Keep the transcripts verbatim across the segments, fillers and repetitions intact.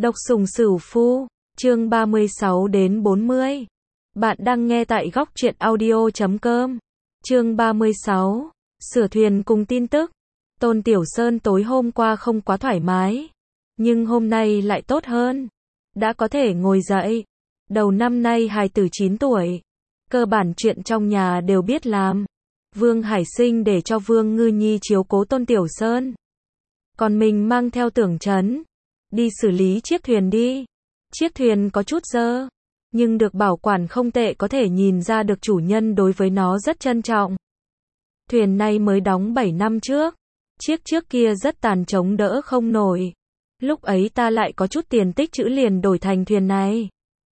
Độc Sủng Sửu Phu, chương ba mươi sáu đến bốn mươi. Bạn đang nghe tại góc truyện audio chấm com. Chương ba mươi sáu, sửa thuyền cùng tin tức. Tôn Tiểu Sơn tối hôm qua không quá thoải mái, nhưng hôm nay lại tốt hơn. Đã có thể ngồi dậy. Đầu năm nay hài tử chín tuổi, cơ bản chuyện trong nhà đều biết làm. Vương Hải Sinh để cho Vương Ngư Nhi chiếu cố Tôn Tiểu Sơn, còn mình mang theo Tưởng Chấn đi xử lý chiếc thuyền đi. Chiếc thuyền có chút dơ, nhưng được bảo quản không tệ, có thể nhìn ra được chủ nhân đối với nó rất trân trọng. Thuyền này mới đóng bảy năm trước, chiếc trước kia rất tàn chống đỡ không nổi. Lúc ấy ta lại có chút tiền tích trữ liền đổi thành thuyền này.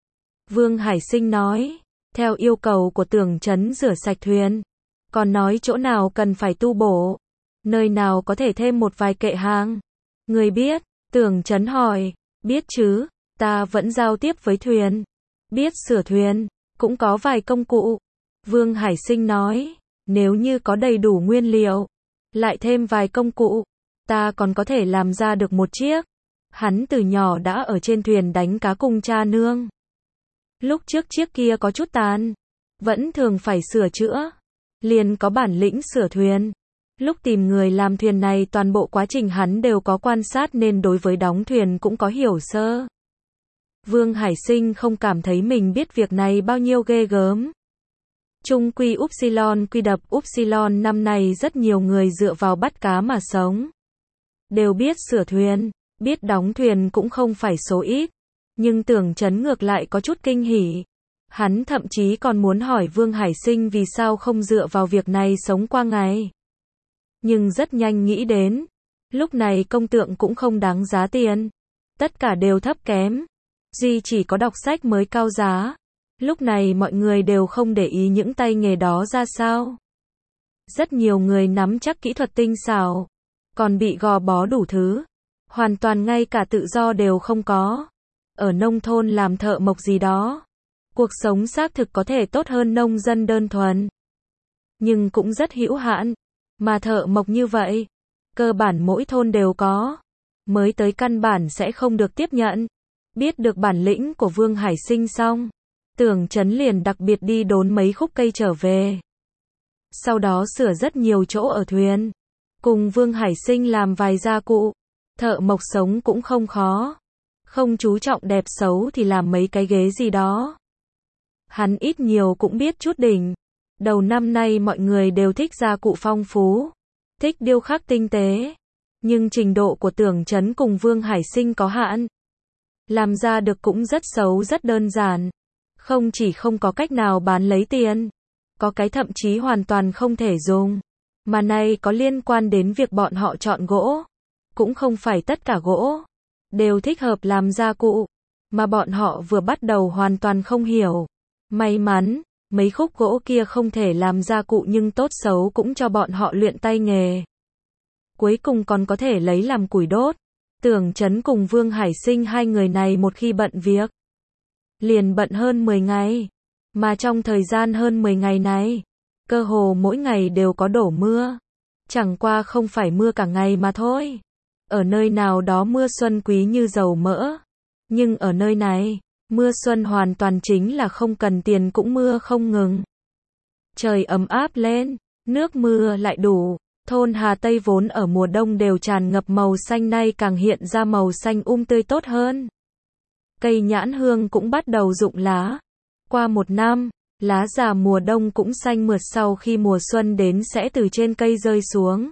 Vương Hải Sinh nói, theo yêu cầu của Tưởng Chấn rửa sạch thuyền, còn nói chỗ nào cần phải tu bổ, nơi nào có thể thêm một vài kệ hàng. Người biết? Tưởng Chấn hỏi. Biết chứ, ta vẫn giao tiếp với thuyền, biết sửa thuyền, cũng có vài công cụ. Vương Hải Sinh nói, nếu như có đầy đủ nguyên liệu, lại thêm vài công cụ, ta còn có thể làm ra được một chiếc. Hắn từ nhỏ đã ở trên thuyền đánh cá cùng cha nương. Lúc trước chiếc kia có chút tàn, vẫn thường phải sửa chữa, liền có bản lĩnh sửa thuyền. Lúc tìm người làm thuyền này toàn bộ quá trình hắn đều có quan sát nên đối với đóng thuyền cũng có hiểu sơ. Vương Hải Sinh không cảm thấy mình biết việc này bao nhiêu ghê gớm. Trung quy Upsilon quy đập Upsilon năm nay rất nhiều người dựa vào bắt cá mà sống. Đều biết sửa thuyền, biết đóng thuyền cũng không phải số ít. Nhưng Tưởng Chấn ngược lại có chút kinh hỉ. Hắn thậm chí còn muốn hỏi Vương Hải Sinh vì sao không dựa vào việc này sống qua ngày. Nhưng rất nhanh nghĩ đến, lúc này công tượng cũng không đáng giá tiền. Tất cả đều thấp kém. Duy chỉ có đọc sách mới cao giá. Lúc này mọi người đều không để ý những tay nghề đó ra sao. Rất nhiều người nắm chắc kỹ thuật tinh xảo, còn bị gò bó đủ thứ. Hoàn toàn ngay cả tự do đều không có. Ở nông thôn làm thợ mộc gì đó, cuộc sống xác thực có thể tốt hơn nông dân đơn thuần, nhưng cũng rất hữu hạn. Mà thợ mộc như vậy, cơ bản mỗi thôn đều có, mới tới căn bản sẽ không được tiếp nhận. Biết được bản lĩnh của Vương Hải Sinh xong, Tưởng Chấn liền đặc biệt đi đốn mấy khúc cây trở về. Sau đó sửa rất nhiều chỗ ở thuyền, cùng Vương Hải Sinh làm vài gia cụ. Thợ mộc sống cũng không khó, không chú trọng đẹp xấu thì làm mấy cái ghế gì đó. Hắn ít nhiều cũng biết chút đỉnh. Đầu năm nay mọi người đều thích gia cụ phong phú, thích điêu khắc tinh tế, nhưng trình độ của Tưởng Chấn cùng Vương Hải Sinh có hạn. Làm ra được cũng rất xấu, rất đơn giản. Không chỉ không có cách nào bán lấy tiền, có cái thậm chí hoàn toàn không thể dùng. Mà này có liên quan đến việc bọn họ chọn gỗ. Cũng không phải tất cả gỗ đều thích hợp làm gia cụ, mà bọn họ vừa bắt đầu hoàn toàn không hiểu. May mắn, mấy khúc gỗ kia không thể làm gia cụ nhưng tốt xấu cũng cho bọn họ luyện tay nghề. Cuối cùng còn có thể lấy làm củi đốt. Tưởng Chấn cùng Vương Hải Sinh hai người này một khi bận việc, liền bận hơn mười ngày. Mà trong thời gian hơn mười ngày này, cơ hồ mỗi ngày đều có đổ mưa. Chẳng qua không phải mưa cả ngày mà thôi. Ở nơi nào đó mưa xuân quý như dầu mỡ. Nhưng ở nơi này, mưa xuân hoàn toàn chính là không cần tiền cũng mưa không ngừng. Trời ấm áp lên, nước mưa lại đủ. Thôn Hà Tây vốn ở mùa đông đều tràn ngập màu xanh nay càng hiện ra màu xanh um tươi tốt hơn. Cây nhãn hương cũng bắt đầu rụng lá. Qua một năm, lá già mùa đông cũng xanh mượt, sau khi mùa xuân đến sẽ từ trên cây rơi xuống.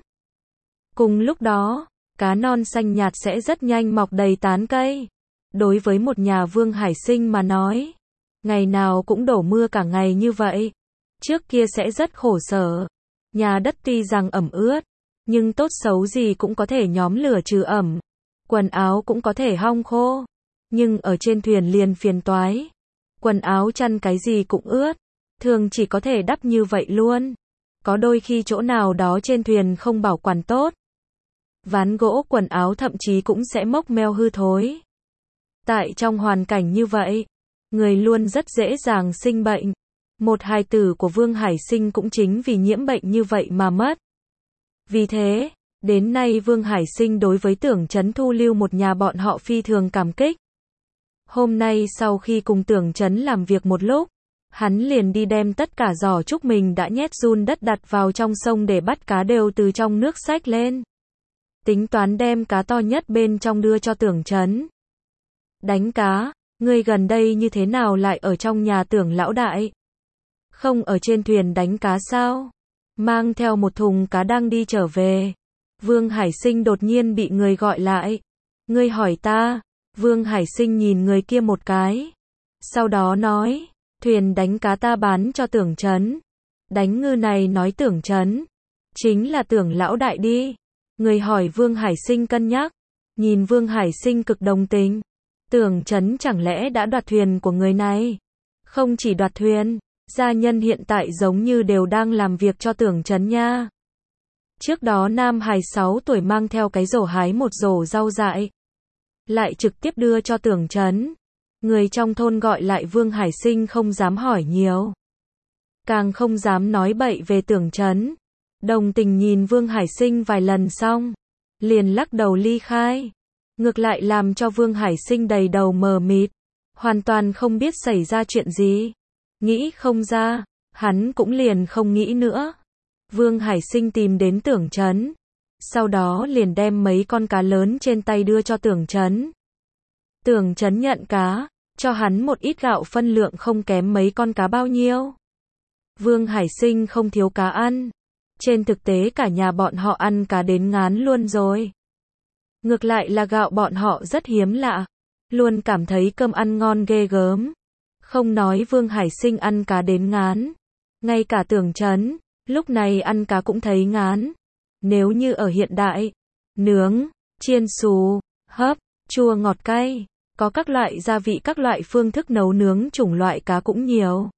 Cùng lúc đó, cá non xanh nhạt sẽ rất nhanh mọc đầy tán cây. Đối với một nhà Vương Hải Sinh mà nói, ngày nào cũng đổ mưa cả ngày như vậy, trước kia sẽ rất khổ sở. Nhà đất tuy rằng ẩm ướt, nhưng tốt xấu gì cũng có thể nhóm lửa trừ ẩm. Quần áo cũng có thể hong khô. Nhưng ở trên thuyền liền phiền toái. Quần áo chăn cái gì cũng ướt. Thường chỉ có thể đắp như vậy luôn. Có đôi khi chỗ nào đó trên thuyền không bảo quản tốt, ván gỗ quần áo thậm chí cũng sẽ mốc meo hư thối. Tại trong hoàn cảnh như vậy, người luôn rất dễ dàng sinh bệnh. Một hài tử của Vương Hải Sinh cũng chính vì nhiễm bệnh như vậy mà mất. Vì thế, đến nay Vương Hải Sinh đối với Tưởng Chấn thu lưu một nhà bọn họ phi thường cảm kích. Hôm nay sau khi cùng Tưởng Chấn làm việc một lúc, hắn liền đi đem tất cả giỏ trúc mình đã nhét giun đất đặt vào trong sông để bắt cá đều từ trong nước xách lên. Tính toán đem cá to nhất bên trong đưa cho Tưởng Chấn. Đánh cá, ngươi gần đây như thế nào lại ở trong nhà Tưởng lão đại? Không ở trên thuyền đánh cá sao? Mang theo một thùng cá đang đi trở về. Vương Hải Sinh đột nhiên bị người gọi lại. Ngươi hỏi ta? Vương Hải Sinh nhìn người kia một cái. Sau đó nói, thuyền đánh cá ta bán cho Tưởng Chấn. Đánh ngư này nói Tưởng Chấn. Chính là Tưởng lão đại đi. Người hỏi Vương Hải Sinh cân nhắc. Nhìn Vương Hải Sinh cực đồng tình. Tưởng Chấn chẳng lẽ đã đoạt thuyền của người này? Không chỉ đoạt thuyền, gia nhân hiện tại giống như đều đang làm việc cho Tưởng Chấn nha. Trước đó Nam Hải sáu tuổi mang theo cái rổ hái một rổ rau dại. Lại trực tiếp đưa cho Tưởng Chấn. Người trong thôn gọi lại Vương Hải Sinh không dám hỏi nhiều. Càng không dám nói bậy về Tưởng Chấn. Đồng tình nhìn Vương Hải Sinh vài lần xong. Liền lắc đầu ly khai. Ngược lại làm cho Vương Hải Sinh đầy đầu mờ mịt. Hoàn toàn không biết xảy ra chuyện gì. Nghĩ không ra, hắn cũng liền không nghĩ nữa. Vương Hải Sinh tìm đến Tưởng Chấn. Sau đó liền đem mấy con cá lớn trên tay đưa cho Tưởng Chấn. Tưởng Chấn nhận cá, cho hắn một ít gạo phân lượng không kém mấy con cá bao nhiêu. Vương Hải Sinh không thiếu cá ăn. Trên thực tế cả nhà bọn họ ăn cá đến ngán luôn rồi. Ngược lại là gạo bọn họ rất hiếm lạ. Luôn cảm thấy cơm ăn ngon ghê gớm. Không nói Vương Hải Sinh ăn cá đến ngán. Ngay cả Tưởng Chấn, lúc này ăn cá cũng thấy ngán. Nếu như ở hiện đại, nướng, chiên xù, hấp, chua ngọt cay, có các loại gia vị các loại phương thức nấu nướng chủng loại cá cũng nhiều.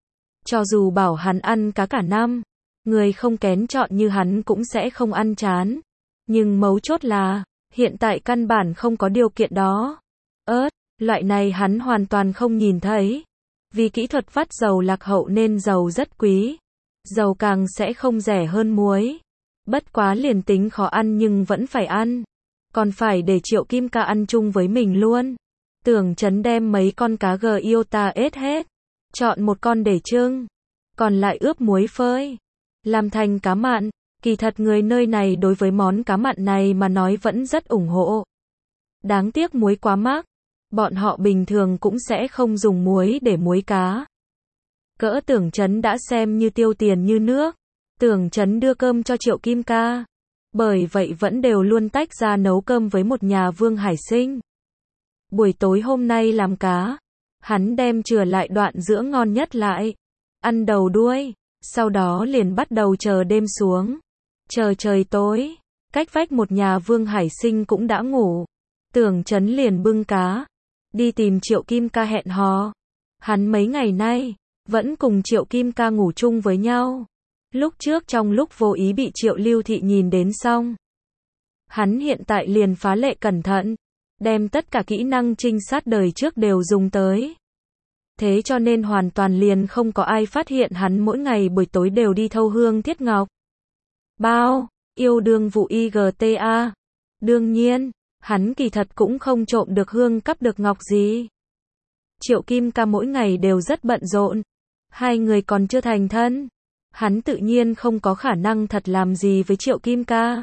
Cho dù bảo hắn ăn cá cả năm, người không kén chọn như hắn cũng sẽ không ăn chán. Nhưng mấu chốt là, hiện tại căn bản không có điều kiện đó. Ớt, loại này hắn hoàn toàn không nhìn thấy. Vì kỹ thuật vắt dầu lạc hậu nên dầu rất quý. Dầu càng sẽ không rẻ hơn muối. Bất quá liền tính khó ăn nhưng vẫn phải ăn. Còn phải để Triệu Kim Ca ăn chung với mình luôn. Tưởng Chấn đem mấy con cá gờ iota ết hết. Chọn một con để trưng. Còn lại ướp muối phơi. Làm thành cá mặn. Kỳ thật người nơi này đối với món cá mặn này mà nói vẫn rất ủng hộ. Đáng tiếc muối quá mắc. Bọn họ bình thường cũng sẽ không dùng muối để muối cá. Cỡ Tưởng Chấn đã xem như tiêu tiền như nước. Tưởng Chấn đưa cơm cho Triệu Kim Ca. Bởi vậy vẫn đều luôn tách ra nấu cơm với một nhà Vương Hải Sinh. Buổi tối hôm nay làm cá. Hắn đem chừa lại đoạn giữa ngon nhất lại. Ăn đầu đuôi. Sau đó liền bắt đầu chờ đêm xuống. Chờ trời tối. Cách vách một nhà Vương Hải Sinh cũng đã ngủ. Tưởng Chấn liền bưng cá. Đi tìm Triệu Kim Ca hẹn hò. Hắn mấy ngày nay vẫn cùng Triệu Kim Ca ngủ chung với nhau. Lúc trước trong lúc vô ý bị Triệu Lưu Thị nhìn đến xong. Hắn hiện tại liền phá lệ cẩn thận. Đem tất cả kỹ năng trinh sát đời trước đều dùng tới. Thế cho nên hoàn toàn liền không có ai phát hiện hắn mỗi ngày buổi tối đều đi thâu hương thiết ngọc. Bao, yêu đương vụ i giê tê a. Đương nhiên, hắn kỳ thật cũng không trộm được hương cắp được ngọc gì. Triệu Kim Ca mỗi ngày đều rất bận rộn. Hai người còn chưa thành thân. Hắn tự nhiên không có khả năng thật làm gì với Triệu Kim Ca.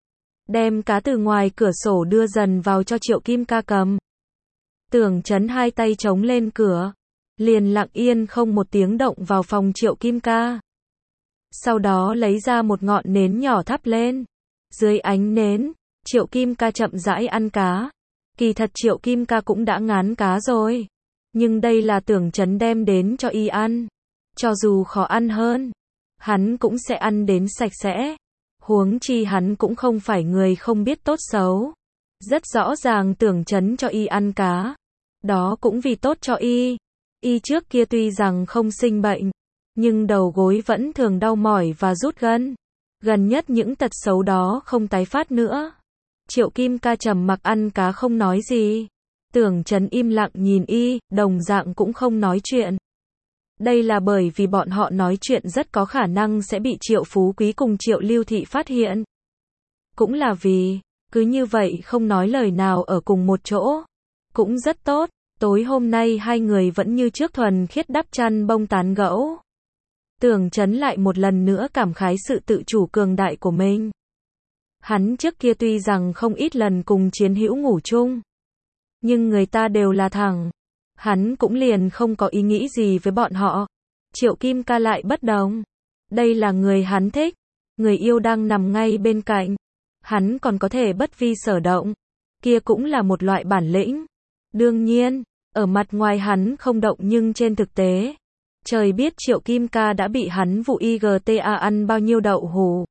Đem cá từ ngoài cửa sổ đưa dần vào cho Triệu Kim Ca cầm. Tưởng Chấn hai tay chống lên cửa. Liền lặng yên không một tiếng động vào phòng Triệu Kim Ca. Sau đó lấy ra một ngọn nến nhỏ thắp lên. Dưới ánh nến, Triệu Kim Ca chậm rãi ăn cá. Kỳ thật Triệu Kim Ca cũng đã ngán cá rồi. Nhưng đây là Tưởng Chấn đem đến cho y ăn. Cho dù khó ăn hơn, hắn cũng sẽ ăn đến sạch sẽ. Huống chi hắn cũng không phải người không biết tốt xấu. Rất rõ ràng Tưởng Chấn cho y ăn cá. Đó cũng vì tốt cho y. Y trước kia tuy rằng không sinh bệnh, nhưng đầu gối vẫn thường đau mỏi và rút gân. Gần nhất những tật xấu đó không tái phát nữa. Triệu Kim Ca trầm mặc ăn cá không nói gì. Tưởng Chấn im lặng nhìn y, đồng dạng cũng không nói chuyện. Đây là bởi vì bọn họ nói chuyện rất có khả năng sẽ bị Triệu Phú Quý cùng Triệu Lưu Thị phát hiện. Cũng là vì, cứ như vậy không nói lời nào ở cùng một chỗ. Cũng rất tốt, Tối hôm nay hai người vẫn như trước thuần khiết đắp chăn bông tán gẫu. Tưởng Chấn lại một lần nữa cảm khái sự tự chủ cường đại của mình. Hắn trước kia tuy rằng không ít lần cùng chiến hữu ngủ chung, nhưng người ta đều là thẳng. Hắn cũng liền không có ý nghĩ gì với bọn họ. Triệu Kim Ca lại bất đồng. Đây là người hắn thích. Người yêu đang nằm ngay bên cạnh. Hắn còn có thể bất vi sở động. Kia cũng là một loại bản lĩnh. Đương nhiên, ở mặt ngoài hắn không động nhưng trên thực tế, trời biết Triệu Kim Ca đã bị hắn vụ i giê tê a ăn bao nhiêu đậu hù.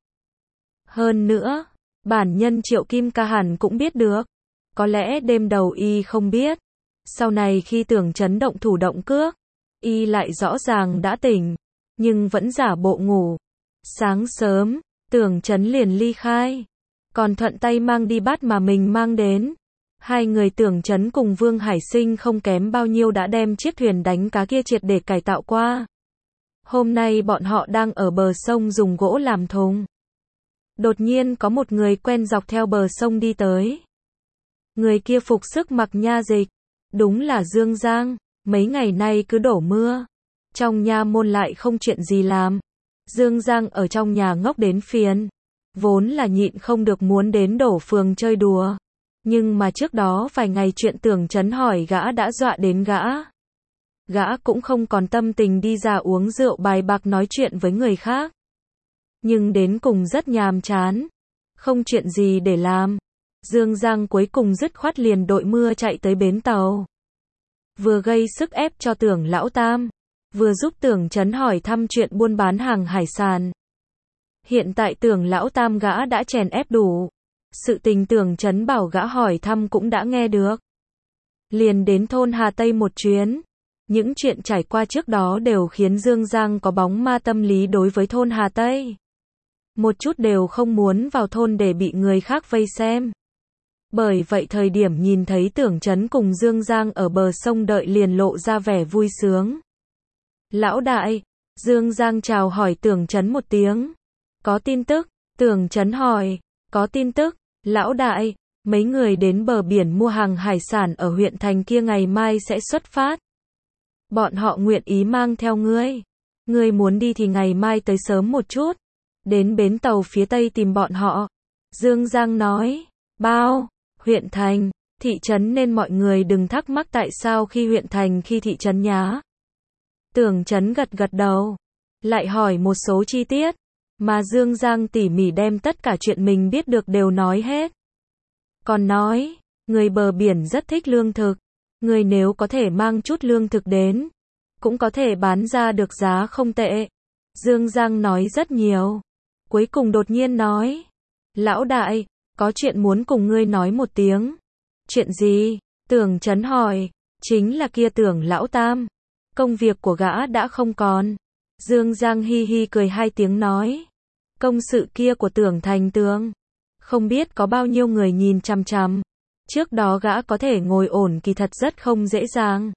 Hơn nữa, bản nhân Triệu Kim Ca hẳn cũng biết được. Có lẽ đêm đầu y không biết. Sau này khi Tưởng Chấn động thủ động cước, y lại rõ ràng đã tỉnh, nhưng vẫn giả bộ ngủ. Sáng sớm, Tưởng Chấn liền ly khai, còn thuận tay mang đi bát mà mình mang đến. Hai người Tưởng Chấn cùng Vương Hải Sinh không kém bao nhiêu đã đem chiếc thuyền đánh cá kia triệt để cải tạo qua. Hôm nay bọn họ đang ở bờ sông dùng gỗ làm thùng. Đột nhiên có một người quen dọc theo bờ sông đi tới. Người kia phục sức mặc nha dịch. Đúng là Dương Giang. Mấy ngày nay cứ đổ mưa. Trong nha môn lại không chuyện gì làm. Dương Giang ở trong nhà ngốc đến phiền. Vốn là nhịn không được muốn đến đổ phường chơi đùa. Nhưng mà trước đó vài ngày chuyện Tưởng Chấn hỏi gã đã dọa đến gã. Gã cũng không còn tâm tình đi ra uống rượu bài bạc nói chuyện với người khác. Nhưng đến cùng rất nhàm chán. Không chuyện gì để làm. Dương Giang cuối cùng dứt khoát liền đội mưa chạy tới bến tàu. Vừa gây sức ép cho Tưởng Lão Tam, vừa giúp Tưởng Chấn hỏi thăm chuyện buôn bán hàng hải sản. Hiện tại Tưởng Lão Tam gã đã chèn ép đủ. Sự tình Tưởng Chấn bảo gã hỏi thăm cũng đã nghe được. Liền đến thôn Hà Tây một chuyến. Những chuyện trải qua trước đó đều khiến Dương Giang có bóng ma tâm lý đối với thôn Hà Tây. Một chút đều không muốn vào thôn để bị người khác vây xem. Bởi vậy thời điểm nhìn thấy Tưởng Chấn cùng Dương Giang ở bờ sông đợi liền lộ ra vẻ vui sướng. Lão đại, Dương Giang chào hỏi Tưởng Chấn một tiếng. Có tin tức? Tưởng Chấn hỏi. Có tin tức? Lão đại, mấy người đến bờ biển mua hàng hải sản ở huyện thành kia ngày mai sẽ xuất phát. Bọn họ nguyện ý mang theo ngươi. Ngươi muốn đi thì ngày mai tới sớm một chút. Đến bến tàu phía tây tìm bọn họ. Dương Giang nói. Bao? Huyện thành, thị trấn nên mọi người đừng thắc mắc tại sao khi huyện thành khi thị trấn nhá. Tưởng Chấn gật gật đầu. Lại hỏi một số chi tiết. Mà Dương Giang tỉ mỉ đem tất cả chuyện mình biết được đều nói hết. Còn nói, người bờ biển rất thích lương thực. Người nếu có thể mang chút lương thực đến, cũng có thể bán ra được giá không tệ. Dương Giang nói rất nhiều. Cuối cùng đột nhiên nói. Lão đại, có chuyện muốn cùng ngươi nói một tiếng. Chuyện gì? Tưởng Chấn hỏi. Chính là kia Tưởng Lão Tam. Công việc của gã đã không còn. Dương Giang hi hi cười hai tiếng nói. Công sự kia của Tưởng Thành Tường. Không biết có bao nhiêu người nhìn chằm chằm. Trước đó gã có thể ngồi ổn kỳ thật rất không dễ dàng.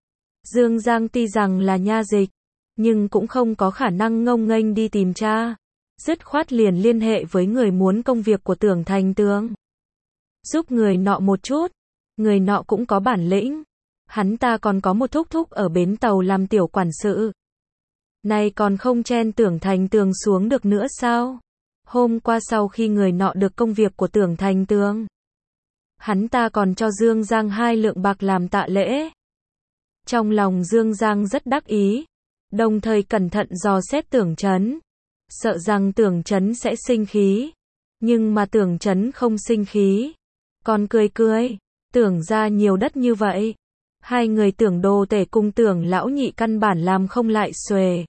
Dương Giang tuy rằng là nha dịch, nhưng cũng không có khả năng ngông nghênh đi tìm cha. Dứt khoát liền liên hệ với người muốn công việc của Tưởng Thành Tường. Giúp người nọ một chút. Người nọ cũng có bản lĩnh. Hắn ta còn có một thúc thúc ở bến tàu làm tiểu quản sự. Này còn không chen Tưởng Thành Tường xuống được nữa sao? Hôm qua sau khi người nọ được công việc của Tưởng Thành Tường, hắn ta còn cho Dương Giang hai lượng bạc làm tạ lễ. Trong lòng Dương Giang rất đắc ý, đồng thời cẩn thận dò xét Tưởng Chấn, sợ rằng Tưởng Chấn sẽ sinh khí. Nhưng mà Tưởng Chấn không sinh khí, còn cười cười. Tưởng ra nhiều đất như vậy, hai người Tưởng Đồ Tể cùng Tưởng Lão Nhị căn bản làm không lại xuề.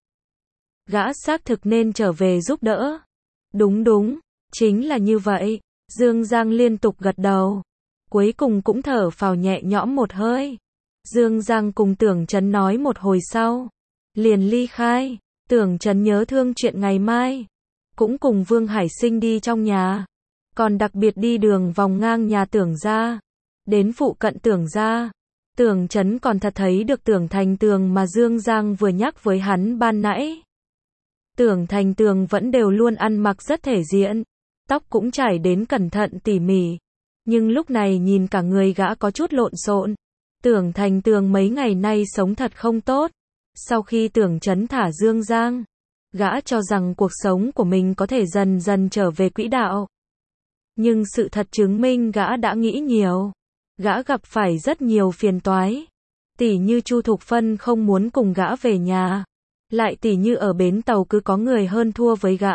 Gã xác thực nên trở về giúp đỡ. Đúng đúng, chính là như vậy. Dương Giang liên tục gật đầu. Cuối cùng cũng thở phào nhẹ nhõm một hơi. Dương Giang cùng Tưởng Chấn nói một hồi sau, liền ly khai. Tưởng Chấn nhớ thương chuyện ngày mai, cũng cùng Vương Hải Sinh đi trong nhà, còn đặc biệt đi đường vòng ngang nhà Tưởng ra, đến phụ cận Tưởng ra. Tưởng Chấn còn thật thấy được Tưởng Thành Tường mà Dương Giang vừa nhắc với hắn ban nãy. Tưởng Thành Tường vẫn đều luôn ăn mặc rất thể diện, tóc cũng chải đến cẩn thận tỉ mỉ, nhưng lúc này nhìn cả người gã có chút lộn xộn, Tưởng Thành Tường mấy ngày nay sống thật không tốt. Sau khi Tưởng Chấn thả Dương Giang, gã cho rằng cuộc sống của mình có thể dần dần trở về quỹ đạo. Nhưng sự thật chứng minh gã đã nghĩ nhiều. Gã gặp phải rất nhiều phiền toái. Tỉ như Chu Thục Phân không muốn cùng gã về nhà. Lại tỉ như ở bến tàu cứ có người hơn thua với gã.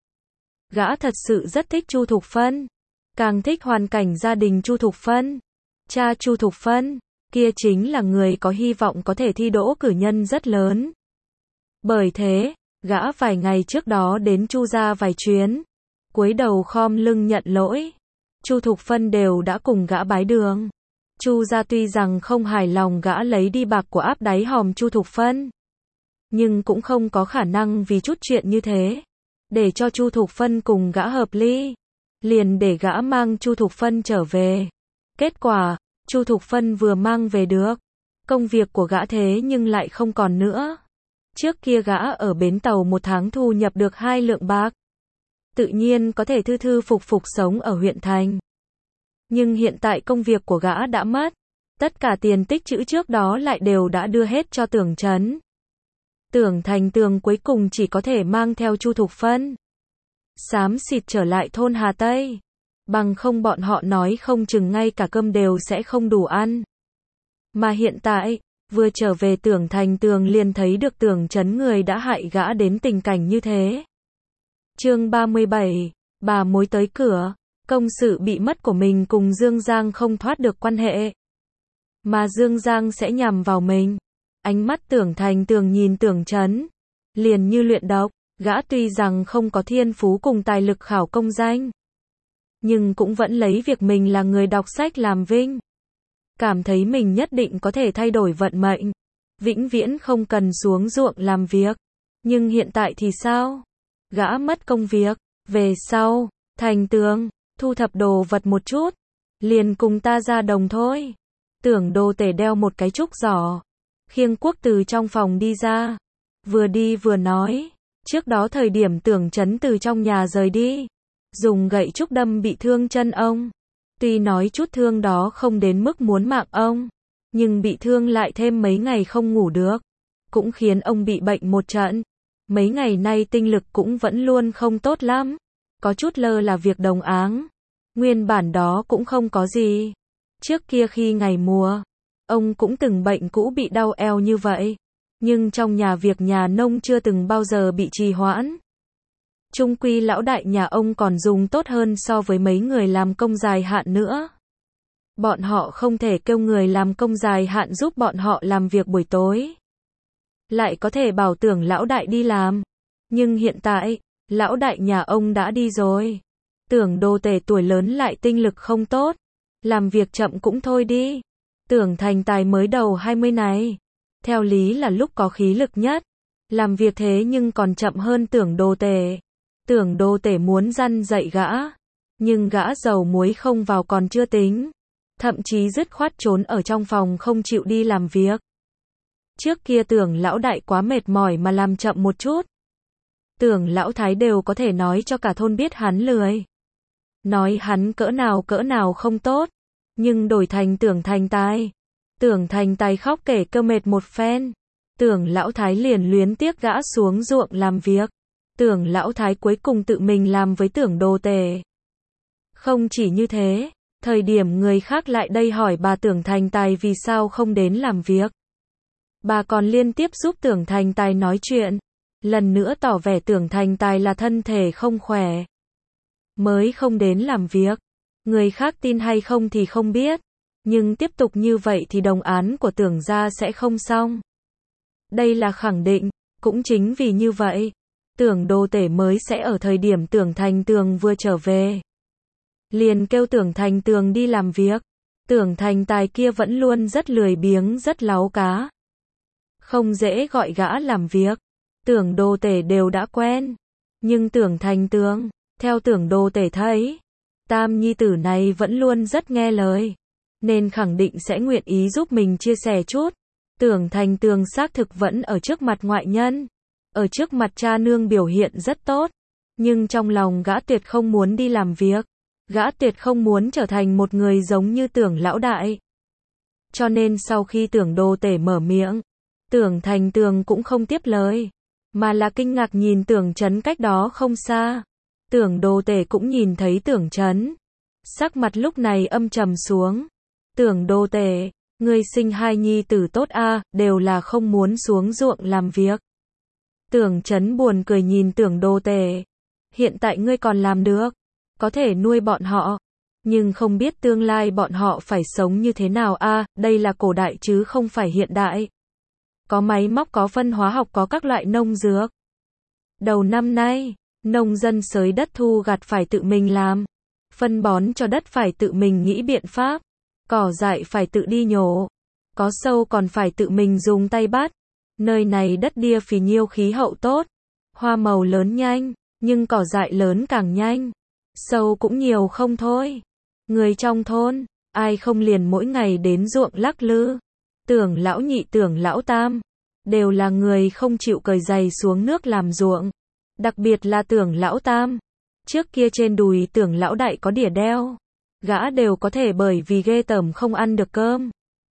Gã thật sự rất thích Chu Thục Phân. Càng thích hoàn cảnh gia đình Chu Thục Phân. Cha Chu Thục Phân, kia chính là người có hy vọng có thể thi đỗ cử nhân rất lớn. Bởi thế, gã vài ngày trước đó đến Chu gia vài chuyến. Cúi đầu khom lưng nhận lỗi. Chu Thục Phân đều đã cùng gã bái đường. Chu gia tuy rằng không hài lòng gã lấy đi bạc của áp đáy hòm Chu Thục Phân, nhưng cũng không có khả năng vì chút chuyện như thế để cho Chu Thục Phân cùng gã hợp ly, liền để gã mang Chu Thục Phân trở về. Kết quả, Chu Thục Phân vừa mang về được, công việc của gã thế nhưng lại không còn nữa. Trước kia gã ở bến tàu một tháng thu nhập được hai lượng bạc, tự nhiên có thể thư thư phục phục sống ở huyện thành. Nhưng hiện tại công việc của gã đã mất, tất cả tiền tích trữ trước đó lại đều đã đưa hết cho Tưởng Chấn. Tưởng Thành Tường cuối cùng chỉ có thể mang theo Chu Thục Phân xám xịt trở lại thôn Hà Tây. Bằng không bọn họ nói không chừng ngay cả cơm đều sẽ không đủ ăn. Mà hiện tại, vừa trở về Tưởng Thành Tường liền thấy được Tưởng Chấn người đã hại gã đến tình cảnh như thế. Chương ba mươi bảy, bà mối tới cửa. Công sự bị mất của mình cùng Dương Giang không thoát được quan hệ, mà Dương Giang sẽ nhằm vào mình. Ánh mắt Tưởng Thành Tường nhìn Tưởng Chấn, liền như luyện độc. Gã tuy rằng không có thiên phú cùng tài lực khảo công danh, nhưng cũng vẫn lấy việc mình là người đọc sách làm vinh. Cảm thấy mình nhất định có thể thay đổi vận mệnh, vĩnh viễn không cần xuống ruộng làm việc. Nhưng hiện tại thì sao? Gã mất công việc, về sau, Thành Tường, thu thập đồ vật một chút, liền cùng ta ra đồng thôi. Tưởng Đồ Tể đeo một cái trúc giỏ, khiêng cuốc từ trong phòng đi ra, vừa đi vừa nói. Trước đó thời điểm Tưởng Chấn từ trong nhà rời đi, dùng gậy trúc đâm bị thương chân ông. Tuy nói chút thương đó không đến mức muốn mạng ông, nhưng bị thương lại thêm mấy ngày không ngủ được, cũng khiến ông bị bệnh một trận. Mấy ngày nay tinh lực cũng vẫn luôn không tốt lắm, có chút lơ là việc đồng áng. Nguyên bản đó cũng không có gì. Trước kia khi ngày mùa, ông cũng từng bệnh cũ bị đau eo như vậy. Nhưng trong nhà việc nhà nông chưa từng bao giờ bị trì hoãn. Chung quy lão đại nhà ông còn dùng tốt hơn so với mấy người làm công dài hạn nữa. Bọn họ không thể kêu người làm công dài hạn giúp bọn họ làm việc buổi tối, lại có thể bảo Tưởng lão đại đi làm. Nhưng hiện tại, lão đại nhà ông đã đi rồi. Tưởng Đồ Tể tuổi lớn lại tinh lực không tốt, làm việc chậm cũng thôi đi. Tưởng Thành Tài mới đầu hai mươi này, theo lý là lúc có khí lực nhất, làm việc thế nhưng còn chậm hơn Tưởng Đồ Tể. Tưởng Đồ Tể muốn răn dạy gã, nhưng gã dầu muối không vào còn chưa tính, thậm chí dứt khoát trốn ở trong phòng không chịu đi làm việc. Trước kia Tưởng lão đại quá mệt mỏi mà làm chậm một chút, Tưởng lão thái đều có thể nói cho cả thôn biết hắn lười, nói hắn cỡ nào cỡ nào không tốt. Nhưng đổi thành Tưởng Thành Tài, Tưởng Thành Tài khóc kể cơ mệt một phen, Tưởng lão thái liền luyến tiếc gã xuống ruộng làm việc. Tưởng lão thái cuối cùng tự mình làm với Tưởng Đồ Tể. Không chỉ như thế, thời điểm người khác lại đây hỏi bà Tưởng Thành Tài vì sao không đến làm việc, bà còn liên tiếp giúp Tưởng Thành Tài nói chuyện, lần nữa tỏ vẻ Tưởng Thành Tài là thân thể không khỏe, mới không đến làm việc. Người khác tin hay không thì không biết, nhưng tiếp tục như vậy thì đồng án của Tưởng gia sẽ không xong. Đây là khẳng định, cũng chính vì như vậy, Tưởng Đồ Tể mới sẽ ở thời điểm Tưởng Thành Tường vừa trở về, liền kêu Tưởng Thành Tường đi làm việc. Tưởng Thành Tài kia vẫn luôn rất lười biếng rất láu cá, không dễ gọi gã làm việc. Tưởng Đồ Tể đều đã quen, nhưng Tưởng Thành Tường, theo Tưởng Đồ Tể thấy, tam nhi tử này vẫn luôn rất nghe lời, nên khẳng định sẽ nguyện ý giúp mình chia sẻ chút. Tưởng Thành Tường xác thực vẫn ở trước mặt ngoại nhân, ở trước mặt cha nương biểu hiện rất tốt, nhưng trong lòng gã tuyệt không muốn đi làm việc, gã tuyệt không muốn trở thành một người giống như Tưởng lão đại. Cho nên sau khi Tưởng Đô Tể mở miệng, Tưởng Thành Tường cũng không tiếp lời, mà là kinh ngạc nhìn Tưởng Chấn cách đó không xa. Tưởng Đô Tể cũng nhìn thấy Tưởng Chấn, sắc mặt lúc này âm trầm xuống. Tưởng Đô Tể, ngươi sinh hai nhi tử tốt a, đều là không muốn xuống ruộng làm việc. Tưởng Chấn buồn cười nhìn Tưởng Đô Tể, hiện tại ngươi còn làm được, có thể nuôi bọn họ, nhưng không biết tương lai bọn họ phải sống như thế nào a, đây là cổ đại chứ không phải hiện đại. Có máy móc, có phân hóa học, có các loại nông dược. Đầu năm nay, nông dân xới đất thu gặt phải tự mình làm, phân bón cho đất phải tự mình nghĩ biện pháp, cỏ dại phải tự đi nhổ, có sâu còn phải tự mình dùng tay bắt. Nơi này đất đia phì nhiêu, khí hậu tốt, hoa màu lớn nhanh, nhưng cỏ dại lớn càng nhanh, sâu cũng nhiều không thôi. Người trong thôn, ai không liền mỗi ngày đến ruộng lắc lư. Tưởng lão nhị, Tưởng lão tam, đều là người không chịu cởi giày xuống nước làm ruộng. Đặc biệt là Tưởng lão tam, trước kia trên đùi Tưởng lão đại có đỉa đeo, gã đều có thể bởi vì ghê tởm không ăn được cơm,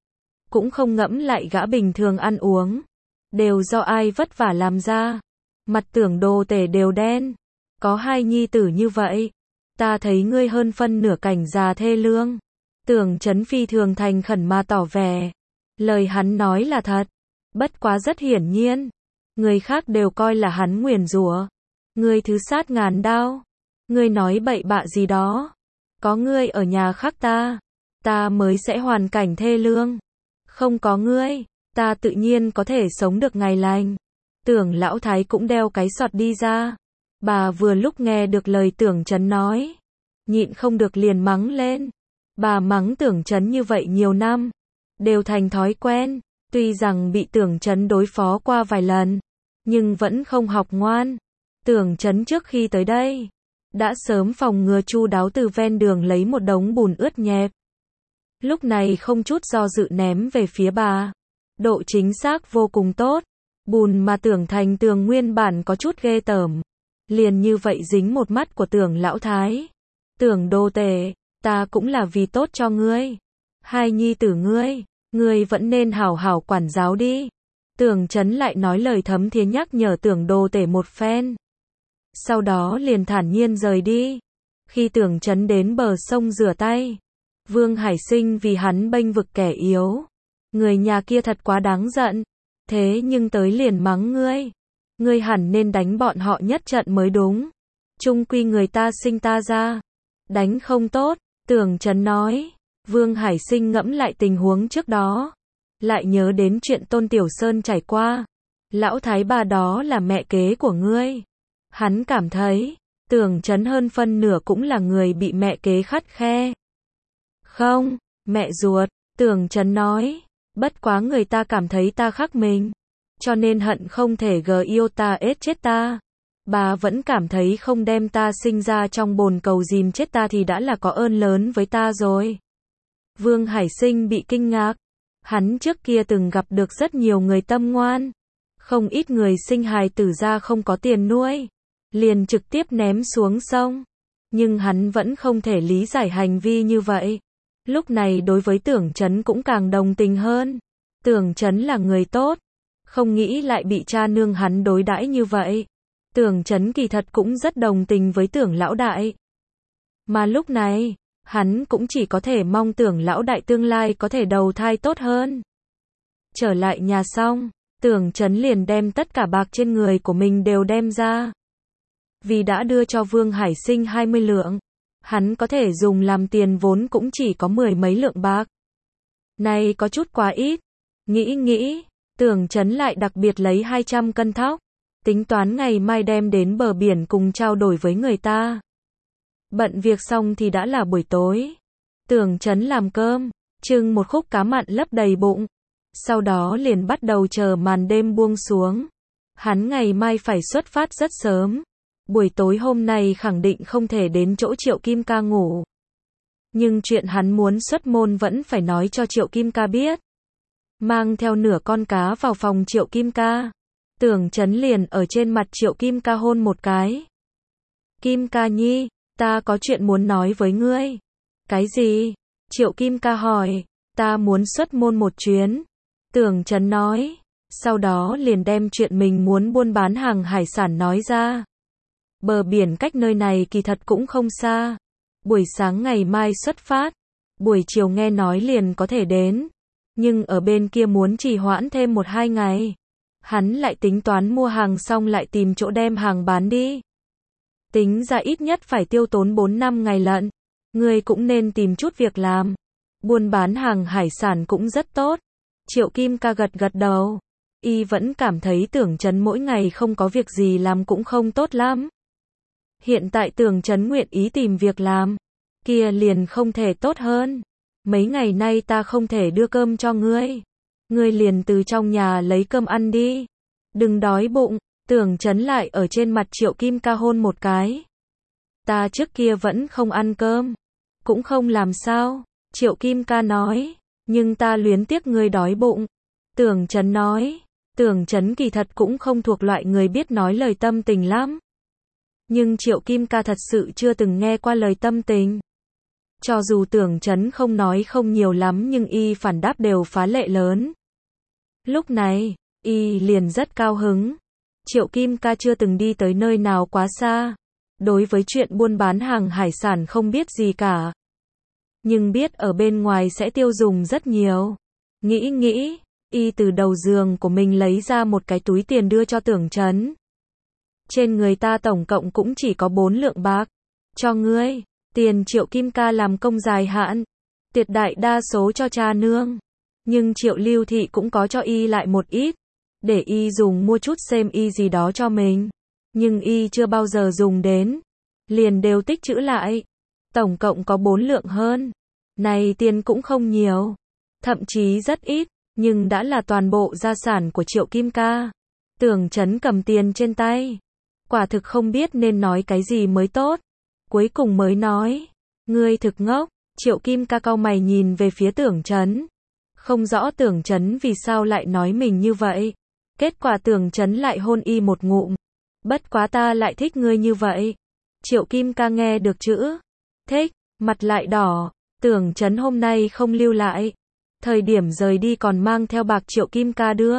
cũng không ngẫm lại gã bình thường ăn uống, đều do ai vất vả làm ra. Mặt Tưởng Đô Tể đều đen, có hai nhi tử như vậy, ta thấy ngươi hơn phân nửa cảnh già thê lương. Tưởng Chấn phi thường thành khẩn mà tỏ vẻ, lời hắn nói là thật, bất quá rất hiển nhiên, người khác đều coi là hắn nguyền rủa. Ngươi thứ sát ngàn đao, ngươi nói bậy bạ gì đó, có ngươi ở nhà khác ta, ta mới sẽ hoàn cảnh thê lương, không có ngươi, ta tự nhiên có thể sống được ngày lành. Tưởng lão thái cũng đeo cái sọt đi ra, bà vừa lúc nghe được lời Tưởng Chấn nói, nhịn không được liền mắng lên. Bà mắng Tưởng Chấn như vậy nhiều năm, đều thành thói quen, tuy rằng bị Tưởng Chấn đối phó qua vài lần, nhưng vẫn không học ngoan. Tưởng Chấn trước khi tới đây, đã sớm phòng ngừa chu đáo từ ven đường lấy một đống bùn ướt nhẹp. Lúc này không chút do dự ném về phía bà. Độ chính xác vô cùng tốt. Bùn mà Tưởng Thành Tường nguyên bản có chút ghê tởm, liền như vậy dính một mắt của Tưởng lão thái. Tưởng Đô Tể, ta cũng là vì tốt cho ngươi. Hai nhi tử ngươi, ngươi vẫn nên hảo hảo quản giáo đi. Tưởng Chấn lại nói lời thấm thía nhắc nhở Tưởng Đô Tể một phen. Sau đó liền thản nhiên rời đi. Khi Tưởng Chấn đến bờ sông rửa tay, Vương Hải Sinh vì hắn bênh vực kẻ yếu. Người nhà kia thật quá đáng giận. Thế nhưng tới liền mắng ngươi. Ngươi hẳn nên đánh bọn họ nhất trận mới đúng. Chung quy người ta sinh ta ra, đánh không tốt. Tưởng Chấn nói. Vương Hải Sinh ngẫm lại tình huống trước đó, lại nhớ đến chuyện Tôn Tiểu Sơn trải qua. Lão thái bà đó là mẹ kế của ngươi. Hắn cảm thấy, Tưởng Chấn hơn phân nửa cũng là người bị mẹ kế khắt khe. Không, mẹ ruột, Tưởng Chấn nói. Bất quá người ta cảm thấy ta khác mình, cho nên hận không thể gờ yêu ta ết chết ta. Bà vẫn cảm thấy không đem ta sinh ra trong bồn cầu dìm chết ta thì đã là có ơn lớn với ta rồi. Vương Hải Sinh bị kinh ngạc. Hắn trước kia từng gặp được rất nhiều người tâm ngoan. Không ít người sinh hài tử ra không có tiền nuôi, liền trực tiếp ném xuống sông. Nhưng hắn vẫn không thể lý giải hành vi như vậy. Lúc này đối với Tưởng Chấn cũng càng đồng tình hơn. Tưởng Chấn là người tốt, không nghĩ lại bị cha nương hắn đối đãi như vậy. Tưởng Chấn kỳ thật cũng rất đồng tình với Tưởng lão đại. Mà lúc này, hắn cũng chỉ có thể mong Tưởng lão đại tương lai có thể đầu thai tốt hơn. Trở lại nhà xong, Tưởng Chấn liền đem tất cả bạc trên người của mình đều đem ra. Vì đã đưa cho Vương Hải Sinh hai mươi lượng, hắn có thể dùng làm tiền vốn cũng chỉ có mười mấy lượng bạc. Này có chút quá ít. Nghĩ nghĩ, Tưởng Chấn lại đặc biệt lấy hai trăm cân thóc, tính toán ngày mai đem đến bờ biển cùng trao đổi với người ta. Bận việc xong thì đã là buổi tối. Tưởng Chấn làm cơm, trưng một khúc cá mặn lấp đầy bụng. Sau đó liền bắt đầu chờ màn đêm buông xuống. Hắn ngày mai phải xuất phát rất sớm. Buổi tối hôm nay khẳng định không thể đến chỗ Triệu Kim Ca ngủ. Nhưng chuyện hắn muốn xuất môn vẫn phải nói cho Triệu Kim Ca biết. Mang theo nửa con cá vào phòng Triệu Kim Ca. Tưởng Chấn liền ở trên mặt Triệu Kim Ca hôn một cái. Kim Ca nhi, ta có chuyện muốn nói với ngươi. Cái gì? Triệu Kim Ca hỏi. Ta muốn xuất môn một chuyến. Tưởng Chấn nói. Sau đó liền đem chuyện mình muốn buôn bán hàng hải sản nói ra. Bờ biển cách nơi này kỳ thật cũng không xa. Buổi sáng ngày mai xuất phát. Buổi chiều nghe nói liền có thể đến. Nhưng ở bên kia muốn trì hoãn thêm một hai ngày. Hắn lại tính toán mua hàng xong lại tìm chỗ đem hàng bán đi. Tính ra ít nhất phải tiêu tốn bốn năm ngày lận. Ngươi cũng nên tìm chút việc làm. Buôn bán hàng hải sản cũng rất tốt. Triệu Kim Ca gật gật đầu. Y vẫn cảm thấy Tưởng Chấn mỗi ngày không có việc gì làm cũng không tốt lắm. Hiện tại Tưởng Chấn nguyện ý tìm việc làm. Kia liền không thể tốt hơn. Mấy ngày nay ta không thể đưa cơm cho ngươi. Ngươi liền từ trong nhà lấy cơm ăn đi. Đừng đói bụng. Tưởng Chấn lại ở trên mặt Triệu Kim Ca hôn một cái. Ta trước kia vẫn không ăn cơm. Cũng không làm sao. Triệu Kim Ca nói. Nhưng ta luyến tiếc ngươi đói bụng. Tưởng Chấn nói. Tưởng Chấn kỳ thật cũng không thuộc loại người biết nói lời tâm tình lắm. Nhưng Triệu Kim Ca thật sự chưa từng nghe qua lời tâm tình. Cho dù Tưởng Chấn không nói không nhiều lắm nhưng y phản đáp đều phá lệ lớn. Lúc này, y liền rất cao hứng. Triệu Kim Ca chưa từng đi tới nơi nào quá xa. Đối với chuyện buôn bán hàng hải sản không biết gì cả. Nhưng biết ở bên ngoài sẽ tiêu dùng rất nhiều. Nghĩ nghĩ, y từ đầu giường của mình lấy ra một cái túi tiền đưa cho Tưởng Chấn. Trên người ta tổng cộng cũng chỉ có bốn lượng bạc. Cho ngươi, tiền Triệu Kim Ca làm công dài hạn. Tuyệt đại đa số cho cha nương. Nhưng Triệu Lưu Thị cũng có cho y lại một ít. Để y dùng mua chút xem y gì đó cho mình. Nhưng y chưa bao giờ dùng đến. Liền đều tích trữ lại. Tổng cộng có bốn lượng hơn. Này tiền cũng không nhiều. Thậm chí rất ít. Nhưng đã là toàn bộ gia sản của Triệu Kim Ca. Tưởng Chấn cầm tiền trên tay. Quả thực không biết nên nói cái gì mới tốt. Cuối cùng mới nói. Ngươi thực ngốc. Triệu Kim Ca cau mày nhìn về phía Tưởng Chấn. Không rõ Tưởng Chấn vì sao lại nói mình như vậy. Kết quả Tưởng Chấn lại hôn y một ngụm. Bất quá ta lại thích ngươi như vậy. Triệu Kim Ca nghe được chữ thích, mặt lại đỏ. Tưởng Chấn hôm nay không lưu lại. Thời điểm rời đi còn mang theo bạc Triệu Kim Ca đưa.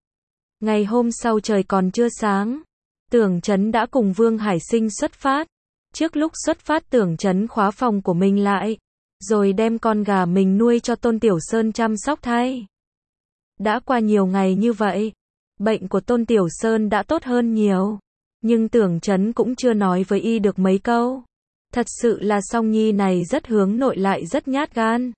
Ngày hôm sau trời còn chưa sáng. Tưởng Chấn đã cùng Vương Hải Sinh xuất phát. Trước lúc xuất phát Tưởng Chấn khóa phòng của mình lại. Rồi đem con gà mình nuôi cho Tôn Tiểu Sơn chăm sóc thay. Đã qua nhiều ngày như vậy. Bệnh của Tôn Tiểu Sơn đã tốt hơn nhiều. Nhưng Tưởng Chấn cũng chưa nói với y được mấy câu. Thật sự là Song Nhi này rất hướng nội lại rất nhát gan.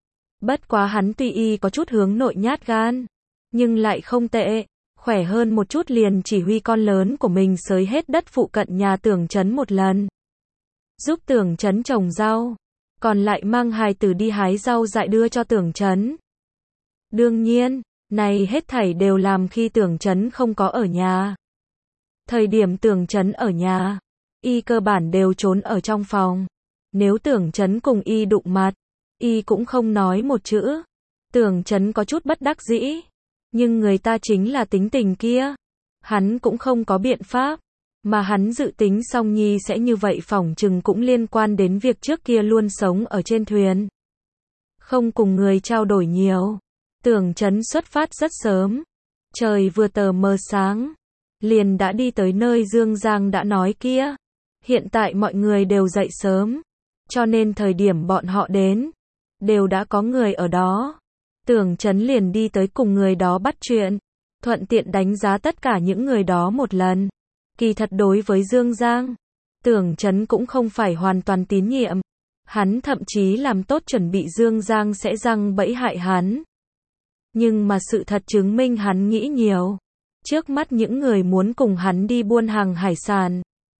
Bất quá hắn tuy y có chút hướng nội nhát gan. Nhưng lại không tệ. Khỏe hơn một chút liền chỉ huy con lớn của mình xới hết đất phụ cận nhà Tưởng Chấn một lần. Giúp Tưởng Chấn trồng rau. Còn lại mang hài tử đi hái rau dại đưa cho Tưởng Chấn. Đương nhiên, này hết thảy đều làm khi Tưởng Chấn không có ở nhà. Thời điểm Tưởng Chấn ở nhà, y cơ bản đều trốn ở trong phòng. Nếu Tưởng Chấn cùng y đụng mặt, y cũng không nói một chữ. Tưởng Chấn có chút bất đắc dĩ. Nhưng người ta chính là tính tình kia. Hắn cũng không có biện pháp. Mà hắn dự tính Song Nhi sẽ như vậy phỏng chừng cũng liên quan đến việc trước kia luôn sống ở trên thuyền. Không cùng người trao đổi nhiều. Tưởng Chấn xuất phát rất sớm. Trời vừa tờ mờ sáng. Liền đã đi tới nơi Dương Giang đã nói kia. Hiện tại mọi người đều dậy sớm. Cho nên thời điểm bọn họ đến. Đều đã có người ở đó. Tưởng Chấn liền đi tới cùng người đó bắt chuyện. Thuận tiện đánh giá tất cả những người đó một lần. Kỳ thật đối với Dương Giang, Tưởng Chấn cũng không phải hoàn toàn tín nhiệm. Hắn thậm chí làm tốt chuẩn bị Dương Giang sẽ giăng bẫy hại hắn. Nhưng mà sự thật chứng minh hắn nghĩ nhiều. Trước mắt những người muốn cùng hắn đi buôn hàng hải sản.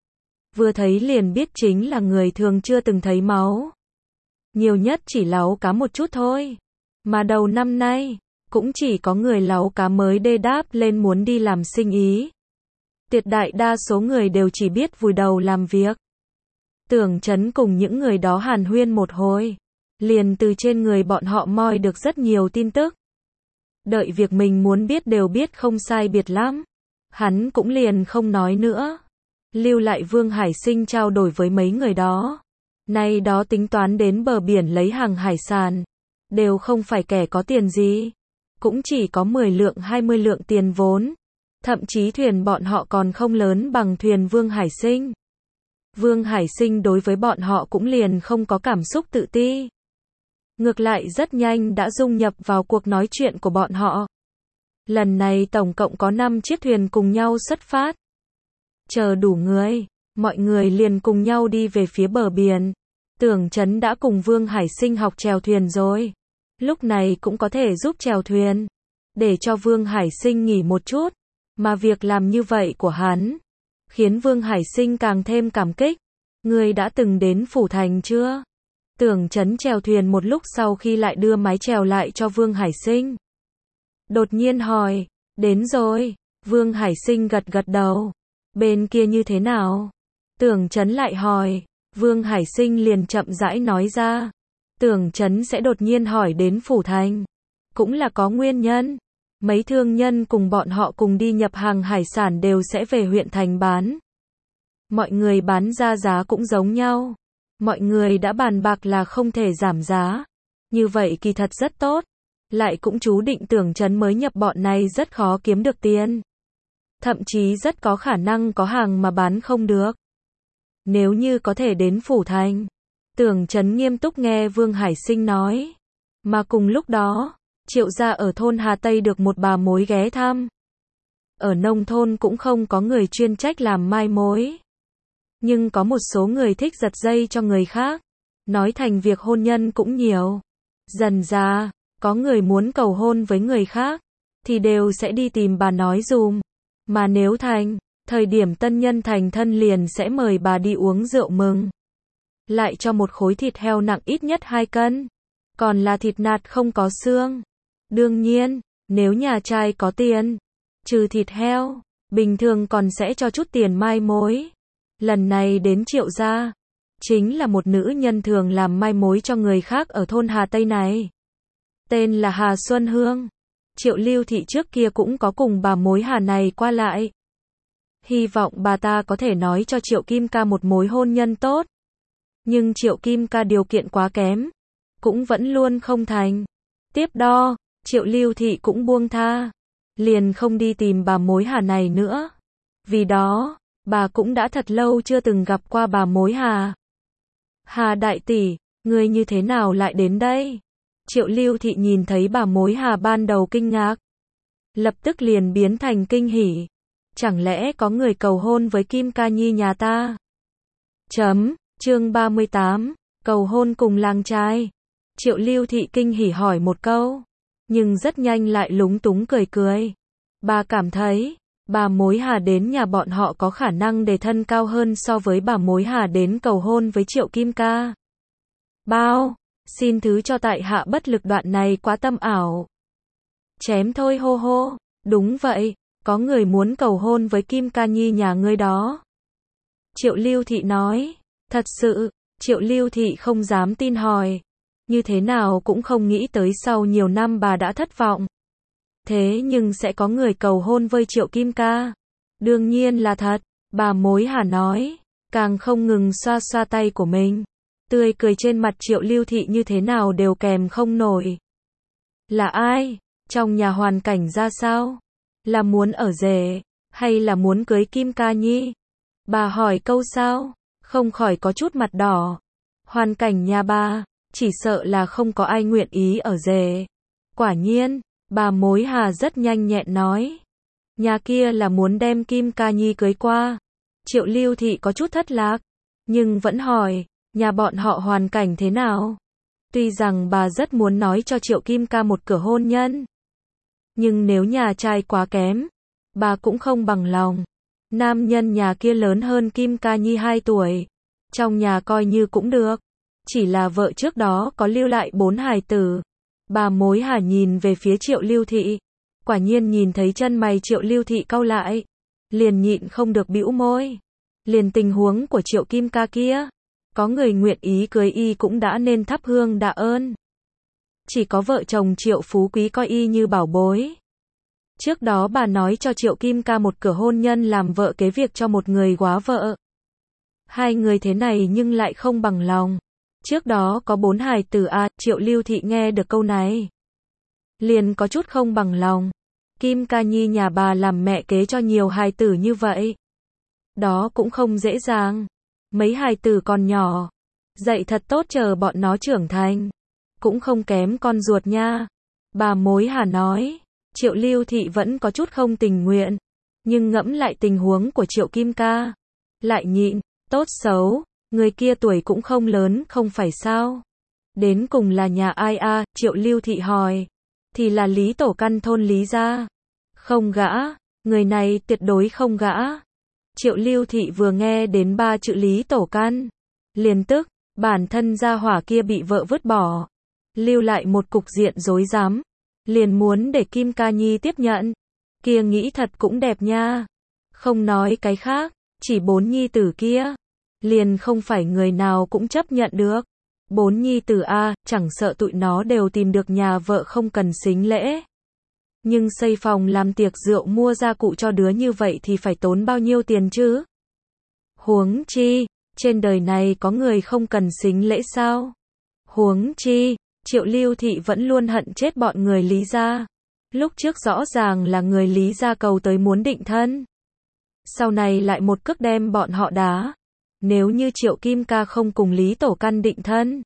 Vừa thấy liền biết chính là người thường chưa từng thấy máu. Nhiều nhất chỉ láu cá một chút thôi. Mà đầu năm nay, cũng chỉ có người láu cá mới đê đáp lên muốn đi làm sinh ý. Tuyệt đại đa số người đều chỉ biết vùi đầu làm việc. Tưởng Chấn cùng những người đó hàn huyên một hồi. Liền từ trên người bọn họ moi được rất nhiều tin tức. Đợi việc mình muốn biết đều biết không sai biệt lắm. Hắn cũng liền không nói nữa. Lưu lại Vương Hải Sinh trao đổi với mấy người đó. Nay đó tính toán đến bờ biển lấy hàng hải sản. đều không phải kẻ có tiền gì. Cũng chỉ có mười lượng hai mươi lượng tiền vốn. Thậm chí thuyền bọn họ còn không lớn bằng thuyền Vương Hải Sinh. Vương Hải Sinh đối với bọn họ cũng liền không có cảm xúc tự ti. Ngược lại rất nhanh đã dung nhập vào cuộc nói chuyện của bọn họ. Lần này tổng cộng có năm chiếc thuyền cùng nhau xuất phát. Chờ đủ người, mọi người liền cùng nhau đi về phía bờ biển. Tưởng Chấn đã cùng Vương Hải Sinh học chèo thuyền rồi. Lúc này cũng có thể giúp chèo thuyền. Để cho Vương Hải Sinh nghỉ một chút. Mà việc làm như vậy của hắn khiến Vương Hải Sinh càng thêm cảm kích. Ngươi đã từng đến Phủ Thành chưa? Tưởng Chấn chèo thuyền một lúc sau khi lại đưa mái chèo lại cho Vương Hải Sinh. Đột nhiên hỏi, đến rồi. Vương Hải Sinh gật gật đầu. Bên kia như thế nào? Tưởng Chấn lại hỏi. Vương Hải Sinh liền chậm rãi nói ra. Tưởng Chấn sẽ đột nhiên hỏi đến Phủ Thành. Cũng là có nguyên nhân. Mấy thương nhân cùng bọn họ cùng đi nhập hàng hải sản đều sẽ về huyện thành bán. Mọi người bán ra giá cũng giống nhau. Mọi người đã bàn bạc là không thể giảm giá. Như vậy kỳ thật rất tốt. Lại cũng chú định Tưởng Chấn mới nhập bọn này rất khó kiếm được tiền. Thậm chí rất có khả năng có hàng mà bán không được. Nếu như có thể đến Phủ Thành. Tưởng Chấn nghiêm túc nghe Vương Hải Sinh nói. Mà cùng lúc đó, Triệu gia ở thôn Hà Tây được một bà mối ghé thăm. Ở nông thôn cũng không có người chuyên trách làm mai mối. Nhưng có một số người thích giật dây cho người khác. Nói thành việc hôn nhân cũng nhiều. Dần ra, có người muốn cầu hôn với người khác, thì đều sẽ đi tìm bà nói dùm. Mà nếu thành, thời điểm tân nhân thành thân liền sẽ mời bà đi uống rượu mừng. Lại cho một khối thịt heo nặng ít nhất hai cân. Còn là thịt nạc không có xương. Đương nhiên, nếu nhà trai có tiền, trừ thịt heo, bình thường còn sẽ cho chút tiền mai mối. Lần này đến Triệu gia, chính là một nữ nhân thường làm mai mối cho người khác ở thôn Hà Tây này. Tên là Hà Xuân Hương. Triệu Lưu Thị trước kia cũng có cùng bà mối Hà này qua lại. Hy vọng bà ta có thể nói cho Triệu Kim Ca một mối hôn nhân tốt. Nhưng Triệu Kim Ca điều kiện quá kém, cũng vẫn luôn không thành. Tiếp đó, Triệu Lưu Thị cũng buông tha, liền không đi tìm bà mối Hà này nữa. Vì đó, bà cũng đã thật lâu chưa từng gặp qua bà mối Hà. Hà đại tỷ, ngươi như thế nào lại đến đây? Triệu Lưu Thị nhìn thấy bà mối Hà ban đầu kinh ngạc, lập tức liền biến thành kinh hỉ. Chẳng lẽ có người cầu hôn với Kim Ca Nhi nhà ta? Chấm, chương ba mươi tám, cầu hôn cùng làng trai. Triệu Lưu Thị kinh hỉ hỏi một câu, nhưng rất nhanh lại lúng túng cười cười. Bà cảm thấy, bà mối Hà đến nhà bọn họ có khả năng đề thân cao hơn so với bà mối Hà đến cầu hôn với Triệu Kim Ca. Bao, xin thứ cho tại hạ bất lực, đoạn này quá tâm ảo. Chém thôi hô hô, đúng vậy, có người muốn cầu hôn với Kim Ca Nhi nhà ngươi đó. Triệu Lưu Thị nói, thật sự, Triệu Lưu Thị không dám tin hỏi. Như thế nào cũng không nghĩ tới sau nhiều năm bà đã thất vọng. Thế nhưng sẽ có người cầu hôn với Triệu Kim Ca. Đương nhiên là thật, bà mối Hà nói, càng không ngừng xoa xoa tay của mình. Tươi cười trên mặt Triệu Lưu Thị như thế nào đều kèm không nổi. Là ai? Trong nhà hoàn cảnh ra sao? Là muốn ở rể, hay là muốn cưới Kim Ca Nhi? Bà hỏi câu sao, không khỏi có chút mặt đỏ. Hoàn cảnh nhà bà, chỉ sợ là không có ai nguyện ý ở rể. Quả nhiên, bà mối Hà rất nhanh nhẹn nói. Nhà kia là muốn đem Kim Ca Nhi cưới qua. Triệu Lưu Thị có chút thất lạc, nhưng vẫn hỏi, nhà bọn họ hoàn cảnh thế nào? Tuy rằng bà rất muốn nói cho Triệu Kim Ca một cửa hôn nhân, nhưng nếu nhà trai quá kém, bà cũng không bằng lòng. Nam nhân nhà kia lớn hơn Kim Ca Nhi hai tuổi, trong nhà coi như cũng được. Chỉ là vợ trước đó có lưu lại bốn hài tử. Bà mối Hà nhìn về phía Triệu Lưu Thị, quả nhiên nhìn thấy chân mày Triệu Lưu Thị cau lại, liền nhịn không được bĩu môi. Liền tình huống của Triệu Kim Ca kia, có người nguyện ý cưới y cũng đã nên thắp hương tạ ơn. Chỉ có vợ chồng Triệu Phú Quý coi y như bảo bối. Trước đó bà nói cho Triệu Kim Ca một cửa hôn nhân làm vợ kế việc cho một người góa vợ. Hai người thế này nhưng lại không bằng lòng. Trước đó có bốn hài tử à, Triệu Lưu Thị nghe được câu này. Liền có chút không bằng lòng. Kim Ca Nhi nhà bà làm mẹ kế cho nhiều hài tử như vậy. Đó cũng không dễ dàng. Mấy hài tử còn nhỏ. Dạy thật tốt chờ bọn nó trưởng thành. Cũng không kém con ruột nha. Bà Mối Hà nói. Triệu Lưu Thị vẫn có chút không tình nguyện. Nhưng ngẫm lại tình huống của Triệu Kim Ca. Lại nhịn, tốt xấu. Người kia tuổi cũng không lớn không phải sao. Đến cùng là nhà ai a? Triệu Lưu Thị hỏi. Thì là Lý Tổ Căn thôn Lý gia. Không gã. Người này tuyệt đối không gã. Triệu Lưu Thị vừa nghe đến ba chữ Lý Tổ Căn. Liền tức, bản thân gia hỏa kia bị vợ vứt bỏ. Lưu lại một cục diện rối rắm. Liền muốn để Kim Ca Nhi tiếp nhận. Kia nghĩ thật cũng đẹp nha. Không nói cái khác, chỉ bốn nhi tử kia. Liền không phải người nào cũng chấp nhận được. Bốn nhi tử a, chẳng sợ tụi nó đều tìm được nhà vợ không cần sính lễ. Nhưng xây phòng làm tiệc rượu mua gia cụ cho đứa như vậy thì phải tốn bao nhiêu tiền chứ? Huống chi, trên đời này có người không cần sính lễ sao? Huống chi, Triệu Lưu Thị vẫn luôn hận chết bọn người Lý gia. Lúc trước rõ ràng là người Lý gia cầu tới muốn định thân. Sau này lại một cước đem bọn họ đá. Nếu như Triệu Kim Ca không cùng Lý Tổ Căn định thân,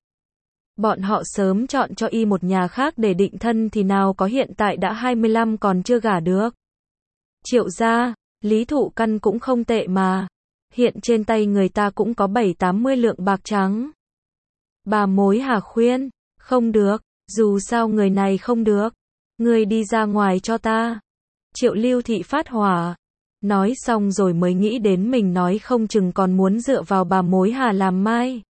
bọn họ sớm chọn cho y một nhà khác để định thân thì nào có hiện tại đã hai mươi lăm còn chưa gả được. Triệu gia, Lý Thụ Căn cũng không tệ mà. Hiện trên tay người ta cũng có bảy tám mươi lượng bạc trắng. Bà Mối Hà khuyên, không được, dù sao người này không được. Người đi ra ngoài cho ta. Triệu Lưu Thị phát hỏa. Nói xong rồi mới nghĩ đến mình nói không chừng còn muốn dựa vào bà Mối Hà làm mai.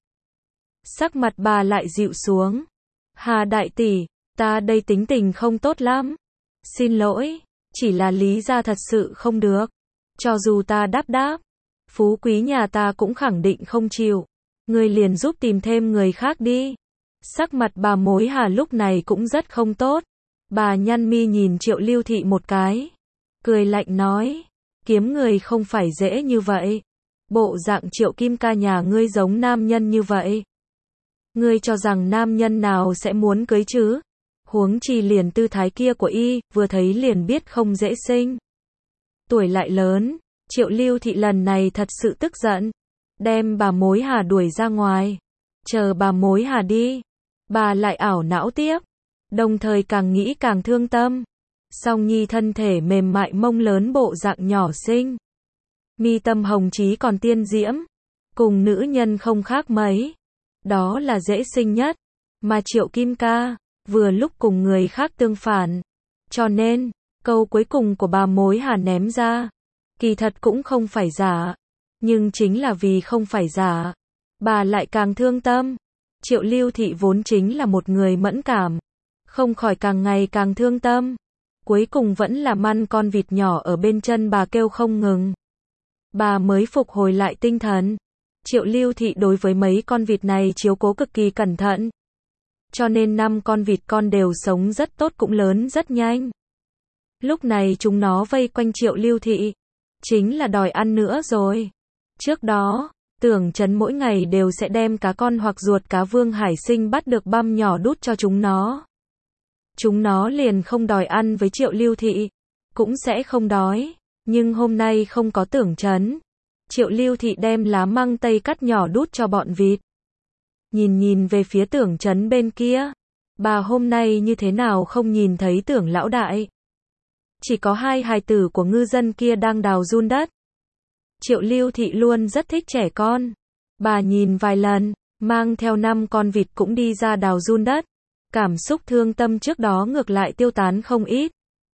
Sắc mặt bà lại dịu xuống. Hà đại tỷ, ta đây tính tình không tốt lắm. Xin lỗi, chỉ là Lý gia thật sự không được. Cho dù ta đáp đáp, phú quý nhà ta cũng khẳng định không chịu. Người liền giúp tìm thêm người khác đi. Sắc mặt bà Mối Hà lúc này cũng rất không tốt. Bà nhăn mi nhìn Triệu Lưu Thị một cái. Cười lạnh nói. Kiếm người không phải dễ như vậy. Bộ dạng Triệu Kim Ca nhà ngươi giống nam nhân như vậy. Ngươi cho rằng nam nhân nào sẽ muốn cưới chứ? Huống chi liền tư thái kia của y, vừa thấy liền biết không dễ sinh. Tuổi lại lớn, Triệu Lưu Thị lần này thật sự tức giận. Đem bà Mối Hà đuổi ra ngoài. Chờ bà Mối Hà đi. Bà lại ảo não tiếp. Đồng thời càng nghĩ càng thương tâm. Song Nhi thân thể mềm mại mông lớn bộ dạng nhỏ xinh. Mi tâm hồng trí còn tiên diễm. Cùng nữ nhân không khác mấy. Đó là dễ sinh nhất. Mà Triệu Kim Ca, vừa lúc cùng người khác tương phản. Cho nên, câu cuối cùng của bà Mối Hà ném ra. Kỳ thật cũng không phải giả. Nhưng chính là vì không phải giả. Bà lại càng thương tâm. Triệu Lưu Thị vốn chính là một người mẫn cảm. Không khỏi càng ngày càng thương tâm. Cuối cùng vẫn là măn con vịt nhỏ ở bên chân bà kêu không ngừng. Bà mới phục hồi lại tinh thần. Triệu Lưu Thị đối với mấy con vịt này chiếu cố cực kỳ cẩn thận. Cho nên năm con vịt con đều sống rất tốt cũng lớn rất nhanh. Lúc này chúng nó vây quanh Triệu Lưu Thị. Chính là đòi ăn nữa rồi. Trước đó, Tưởng Chấn mỗi ngày đều sẽ đem cá con hoặc ruột cá Vương Hải Sinh bắt được băm nhỏ đút cho chúng nó. Chúng nó liền không đòi ăn với Triệu Lưu Thị. Cũng sẽ không đói. Nhưng hôm nay không có Tưởng Chấn. Triệu Lưu Thị đem lá măng tây cắt nhỏ đút cho bọn vịt. Nhìn nhìn về phía Tưởng Chấn bên kia. Bà hôm nay như thế nào không nhìn thấy Tưởng lão đại. Chỉ có hai hài tử của ngư dân kia đang đào giun đất. Triệu Lưu Thị luôn rất thích trẻ con. Bà nhìn vài lần, mang theo năm con vịt cũng đi ra đào giun đất. Cảm xúc thương tâm trước đó ngược lại tiêu tán không ít.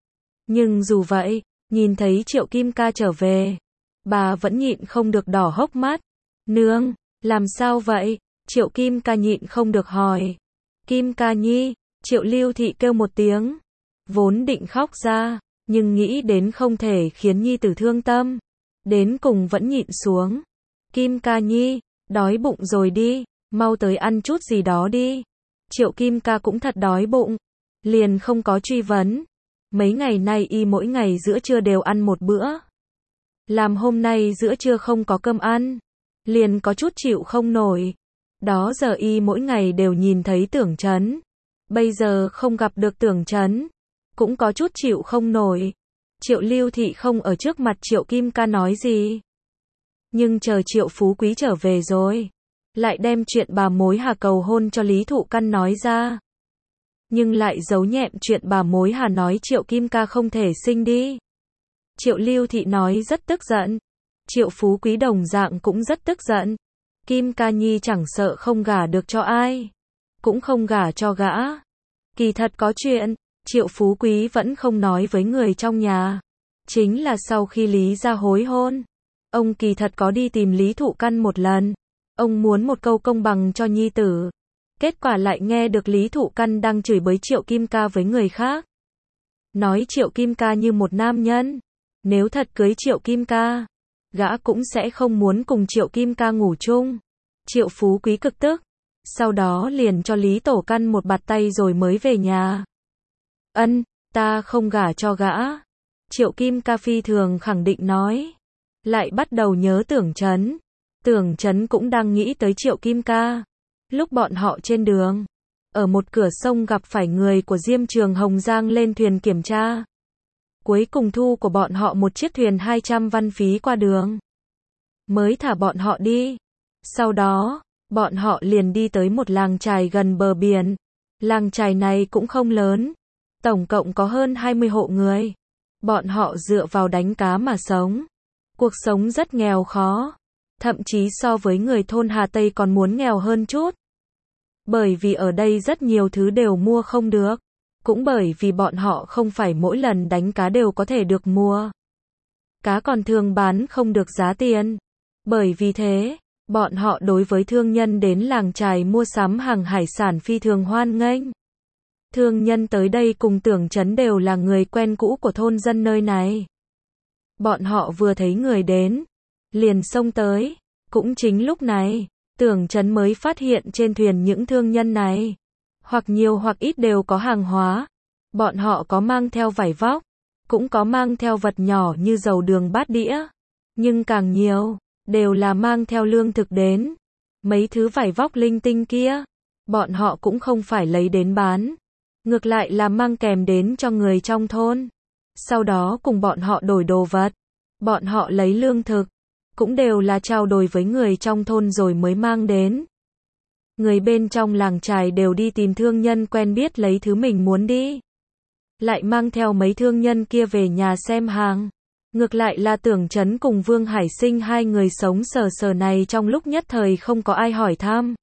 Nhưng dù vậy, nhìn thấy Triệu Kim Ca trở về, bà vẫn nhịn không được đỏ hốc mắt. Nương, làm sao vậy? Triệu Kim Ca nhịn không được hỏi. Kim Ca Nhi, Triệu Lưu Thị kêu một tiếng. Vốn định khóc ra, nhưng nghĩ đến không thể khiến nhi tử thương tâm. Đến cùng vẫn nhịn xuống. Kim Ca Nhi, đói bụng rồi đi, mau tới ăn chút gì đó đi. Triệu Kim Ca cũng thật đói bụng. Liền không có truy vấn. Mấy ngày nay y mỗi ngày giữa trưa đều ăn một bữa. Làm hôm nay giữa trưa không có cơm ăn. Liền có chút chịu không nổi. Đó giờ y mỗi ngày đều nhìn thấy Tưởng Chấn. Bây giờ không gặp được Tưởng Chấn, cũng có chút chịu không nổi. Triệu Lưu Thị không ở trước mặt Triệu Kim Ca nói gì. Nhưng chờ Triệu Phú Quý trở về rồi, lại đem chuyện bà mối Hà cầu hôn cho Lý Thụ Căn nói ra. Nhưng lại giấu nhẹm chuyện bà mối Hà nói Triệu Kim Ca không thể sinh đi. Triệu Lưu Thị nói rất tức giận. Triệu Phú Quý đồng dạng cũng rất tức giận. Kim Ca Nhi chẳng sợ không gả được cho ai, cũng không gả cho gã. Kỳ thật có chuyện, Triệu Phú Quý vẫn không nói với người trong nhà. Chính là sau khi Lý gia hối hôn, ông kỳ thật có đi tìm Lý Thụ Căn một lần. Ông muốn một câu công bằng cho nhi tử. Kết quả lại nghe được Lý Thụ Căn đang chửi bới Triệu Kim Ca với người khác. Nói Triệu Kim Ca như một nam nhân. Nếu thật cưới Triệu Kim Ca, gã cũng sẽ không muốn cùng Triệu Kim Ca ngủ chung. Triệu Phú Quý cực tức. Sau đó liền cho Lý Tổ Căn một bạt tay rồi mới về nhà. Ân, ta không gả cho gã. Triệu Kim Ca phi thường khẳng định nói. Lại bắt đầu nhớ Tưởng Chấn. Tưởng Chấn cũng đang nghĩ tới Triệu Kim Ca. Lúc bọn họ trên đường, ở một cửa sông gặp phải người của Diêm Trường Hồng Giang lên thuyền kiểm tra. Cuối cùng thu của bọn họ một chiếc thuyền hai trăm văn phí qua đường. Mới thả bọn họ đi. Sau đó, bọn họ liền đi tới một làng chài gần bờ biển. Làng chài này cũng không lớn. Tổng cộng có hơn hai mươi hộ người. Bọn họ dựa vào đánh cá mà sống. Cuộc sống rất nghèo khó. Thậm chí so với người thôn Hà Tây còn muốn nghèo hơn chút. Bởi vì ở đây rất nhiều thứ đều mua không được. Cũng bởi vì bọn họ không phải mỗi lần đánh cá đều có thể được mua. Cá còn thường bán không được giá tiền. Bởi vì thế, bọn họ đối với thương nhân đến làng chài mua sắm hàng hải sản phi thường hoan nghênh. Thương nhân tới đây cùng Tưởng Chấn đều là người quen cũ của thôn dân nơi này. Bọn họ vừa thấy người đến, liền xông tới. Cũng chính lúc này, Tưởng Chấn mới phát hiện trên thuyền những thương nhân này, hoặc nhiều hoặc ít đều có hàng hóa. Bọn họ có mang theo vải vóc, cũng có mang theo vật nhỏ như dầu đường bát đĩa. Nhưng càng nhiều, đều là mang theo lương thực đến. Mấy thứ vải vóc linh tinh kia, bọn họ cũng không phải lấy đến bán. Ngược lại là mang kèm đến cho người trong thôn. Sau đó cùng bọn họ đổi đồ vật. Bọn họ lấy lương thực, cũng đều là trao đổi với người trong thôn rồi mới mang đến. Người bên trong làng chài đều đi tìm thương nhân quen biết lấy thứ mình muốn đi. Lại mang theo mấy thương nhân kia về nhà xem hàng. Ngược lại là Tưởng Chấn cùng Vương Hải Sinh hai người sống sờ sờ này trong lúc nhất thời không có ai hỏi thăm.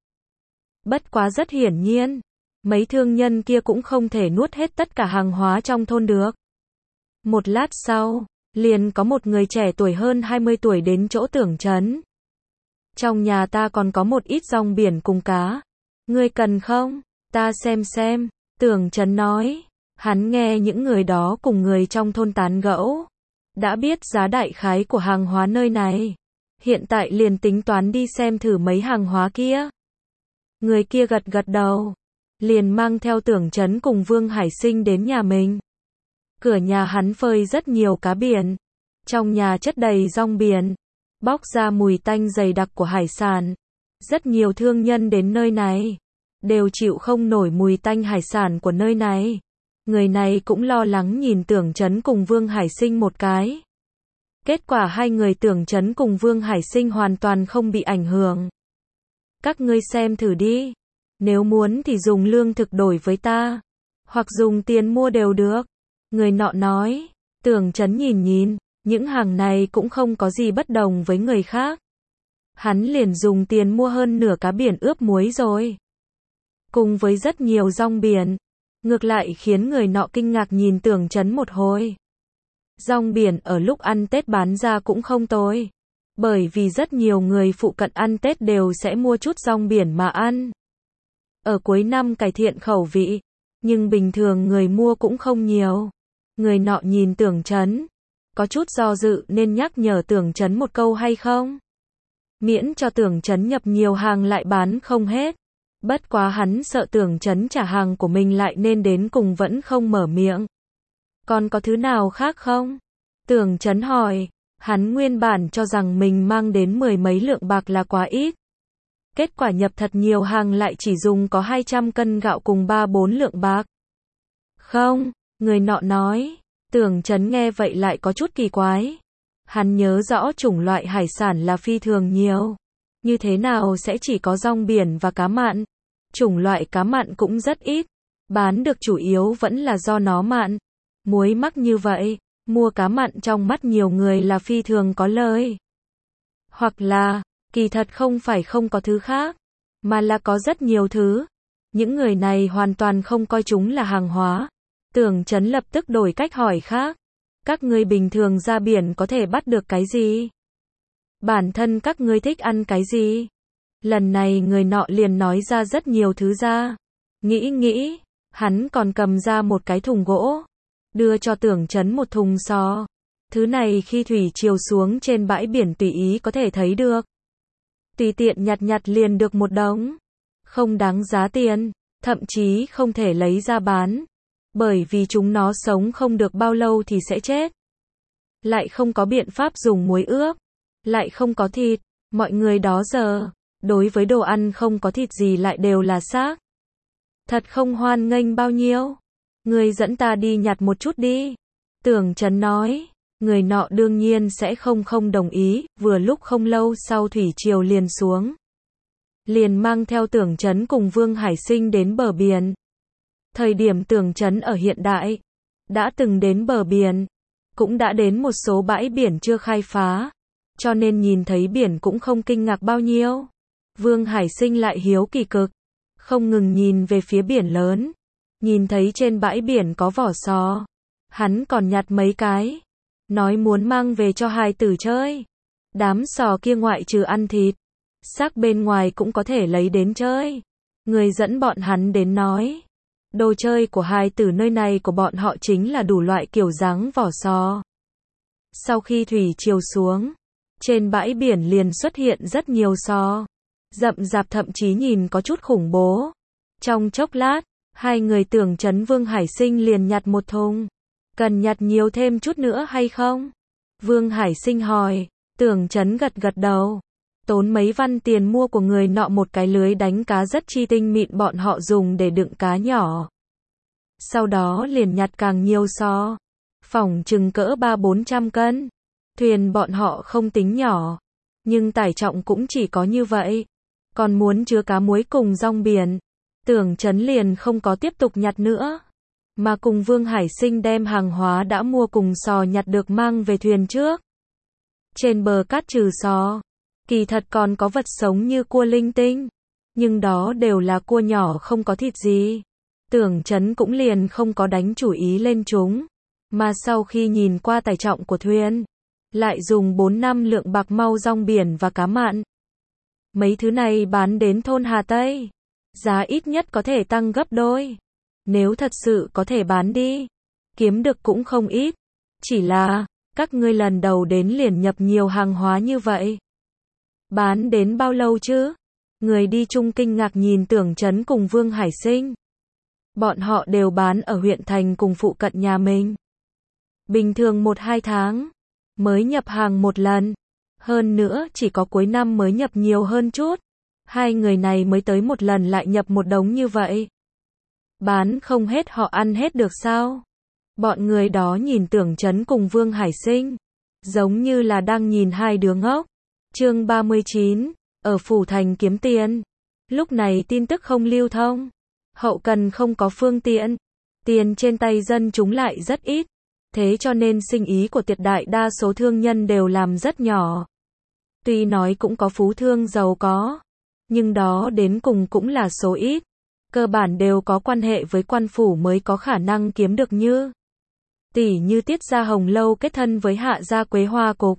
Bất quá rất hiển nhiên, mấy thương nhân kia cũng không thể nuốt hết tất cả hàng hóa trong thôn được. Một lát sau, liền có một người trẻ tuổi hơn hai mươi tuổi đến chỗ Tưởng Chấn. Trong nhà ta còn có một ít rong biển cùng cá. Ngươi cần không? Ta xem xem. Tưởng Chấn nói. Hắn nghe những người đó cùng người trong thôn tán gẫu. Đã biết giá đại khái của hàng hóa nơi này. Hiện tại liền tính toán đi xem thử mấy hàng hóa kia. Người kia gật gật đầu. Liền mang theo Tưởng Chấn cùng Vương Hải Sinh đến nhà mình. Cửa nhà hắn phơi rất nhiều cá biển. Trong nhà chất đầy rong biển. Bóc ra mùi tanh dày đặc của hải sản. Rất nhiều thương nhân đến nơi này. Đều chịu không nổi mùi tanh hải sản của nơi này. Người này cũng lo lắng nhìn Tưởng Chấn cùng Vương Hải Sinh một cái. Kết quả hai người Tưởng Chấn cùng Vương Hải Sinh hoàn toàn không bị ảnh hưởng. Các ngươi xem thử đi. Nếu muốn thì dùng lương thực đổi với ta. Hoặc dùng tiền mua đều được. Người nọ nói. Tưởng Chấn nhìn nhìn. Những hàng này cũng không có gì bất đồng với người khác. Hắn liền dùng tiền mua hơn nửa cá biển ướp muối rồi. Cùng với rất nhiều rong biển. Ngược lại khiến người nọ kinh ngạc nhìn Tưởng Chấn một hồi. Rong biển ở lúc ăn Tết bán ra cũng không tồi. Bởi vì rất nhiều người phụ cận ăn Tết đều sẽ mua chút rong biển mà ăn. Ở cuối năm cải thiện khẩu vị. Nhưng bình thường người mua cũng không nhiều. Người nọ nhìn Tưởng Chấn. Có chút do dự nên nhắc nhở Tưởng Chấn một câu hay không? Miễn cho Tưởng Chấn nhập nhiều hàng lại bán không hết. Bất quá hắn sợ Tưởng Chấn trả hàng của mình lại nên đến cùng vẫn không mở miệng. Còn có thứ nào khác không? Tưởng Chấn hỏi. Hắn nguyên bản cho rằng mình mang đến mười mấy lượng bạc là quá ít. Kết quả nhập thật nhiều hàng lại chỉ dùng có hai trăm cân gạo cùng ba bốn lượng bạc. Không, người nọ nói. Tưởng Chấn nghe vậy lại có chút kỳ quái. Hắn nhớ rõ chủng loại hải sản là phi thường nhiều. Như thế nào sẽ chỉ có rong biển và cá mặn? Chủng loại cá mặn cũng rất ít. Bán được chủ yếu vẫn là do nó mặn. Muối mắc như vậy, mua cá mặn trong mắt nhiều người là phi thường có lời. Hoặc là, kỳ thật không phải không có thứ khác, mà là có rất nhiều thứ. Những người này hoàn toàn không coi chúng là hàng hóa. Tưởng Chấn lập tức đổi cách hỏi khác. Các ngươi bình thường ra biển có thể bắt được cái gì? Bản thân các ngươi thích ăn cái gì? Lần này người nọ liền nói ra rất nhiều thứ ra. Nghĩ nghĩ, hắn còn cầm ra một cái thùng gỗ. Đưa cho Tưởng Chấn một thùng sò. Thứ này khi thủy triều xuống trên bãi biển tùy ý có thể thấy được. Tùy tiện nhặt nhặt liền được một đống. Không đáng giá tiền, thậm chí không thể lấy ra bán. Bởi vì chúng nó sống không được bao lâu thì sẽ chết. Lại không có biện pháp dùng muối ướp. Lại không có thịt. Mọi người đó giờ, đối với đồ ăn không có thịt gì lại đều là xác. Thật không hoan nghênh bao nhiêu. Người dẫn ta đi nhặt một chút đi. Tưởng Chấn nói. Người nọ đương nhiên sẽ không không đồng ý. Vừa lúc không lâu sau thủy triều liền xuống. Liền mang theo Tưởng Chấn cùng Vương Hải Sinh đến bờ biển. Thời điểm Tưởng Chấn ở hiện đại, đã từng đến bờ biển, cũng đã đến một số bãi biển chưa khai phá, cho nên nhìn thấy biển cũng không kinh ngạc bao nhiêu. Vương Hải Sinh lại hiếu kỳ cực, không ngừng nhìn về phía biển lớn, nhìn thấy trên bãi biển có vỏ sò, hắn còn nhặt mấy cái, nói muốn mang về cho hài tử chơi. Đám sò kia ngoại trừ ăn thịt, xác bên ngoài cũng có thể lấy đến chơi. Người dẫn bọn hắn đến nói, đồ chơi của hài tử nơi này của bọn họ chính là đủ loại kiểu dáng vỏ sò. Sau khi thủy triều xuống, trên bãi biển liền xuất hiện rất nhiều sò, rậm rạp thậm chí nhìn có chút khủng bố. Trong chốc lát, hai người Tưởng Chấn Vương Hải Sinh liền nhặt một thùng. Cần nhặt nhiều thêm chút nữa hay không? Vương Hải Sinh hỏi. Tưởng Chấn gật gật đầu. Tốn mấy văn tiền mua của người nọ một cái lưới đánh cá rất chi tinh mịn bọn họ dùng để đựng cá nhỏ. Sau đó liền nhặt càng nhiều sò. Phỏng chừng cỡ ba bốn trăm cân. Thuyền bọn họ không tính nhỏ. Nhưng tải trọng cũng chỉ có như vậy. Còn muốn chứa cá muối cùng rong biển. Tưởng Chấn liền không có tiếp tục nhặt nữa. Mà cùng Vương Hải Sinh đem hàng hóa đã mua cùng sò nhặt được mang về thuyền trước. Trên bờ cát trừ sò, kỳ thật còn có vật sống như cua linh tinh. Nhưng đó đều là cua nhỏ không có thịt gì. Tưởng Chấn cũng liền không có đánh chủ ý lên chúng. Mà sau khi nhìn qua tải trọng của thuyền, lại dùng bốn năm lượng bạc mau rong biển và cá mặn. Mấy thứ này bán đến thôn Hà Tây, giá ít nhất có thể tăng gấp đôi. Nếu thật sự có thể bán đi, kiếm được cũng không ít. Chỉ là, các ngươi lần đầu đến liền nhập nhiều hàng hóa như vậy. Bán đến bao lâu chứ? Người đi chung kinh ngạc nhìn Tưởng Chấn cùng Vương Hải Sinh. Bọn họ đều bán ở huyện thành cùng phụ cận nhà mình. Bình thường một hai tháng, mới nhập hàng một lần. Hơn nữa chỉ có cuối năm mới nhập nhiều hơn chút. Hai người này mới tới một lần lại nhập một đống như vậy. Bán không hết họ ăn hết được sao? Bọn người đó nhìn Tưởng Chấn cùng Vương Hải Sinh, giống như là đang nhìn hai đứa ngốc. Chương ba mươi chín, ở phủ thành kiếm tiền. Lúc này tin tức không lưu thông, hậu cần không có phương tiện, tiền trên tay dân chúng lại rất ít, thế cho nên sinh ý của tuyệt đại đa số thương nhân đều làm rất nhỏ. Tuy nói cũng có phú thương giàu có, nhưng đó đến cùng cũng là số ít. Cơ bản đều có quan hệ với quan phủ mới có khả năng kiếm được như. Tỷ như Tiết Gia Hồng Lâu kết thân với Hạ Gia Quế Hoa Cục.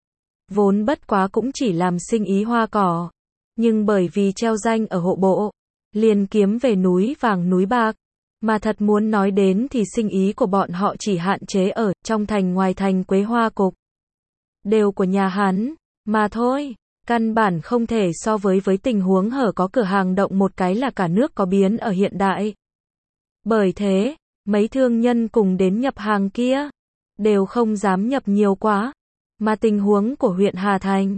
Vốn bất quá cũng chỉ làm sinh ý hoa cỏ. Nhưng bởi vì treo danh ở hộ bộ, liền kiếm về núi vàng núi bạc. Mà thật muốn nói đến thì sinh ý của bọn họ chỉ hạn chế ở trong thành ngoài thành Quế Hoa Cục. Đều của nhà hắn, mà thôi. Căn bản không thể so với với tình huống hở có cửa hàng động một cái là cả nước có biến ở hiện đại. Bởi thế, mấy thương nhân cùng đến nhập hàng kia, đều không dám nhập nhiều quá. Mà tình huống của huyện Hà Thành,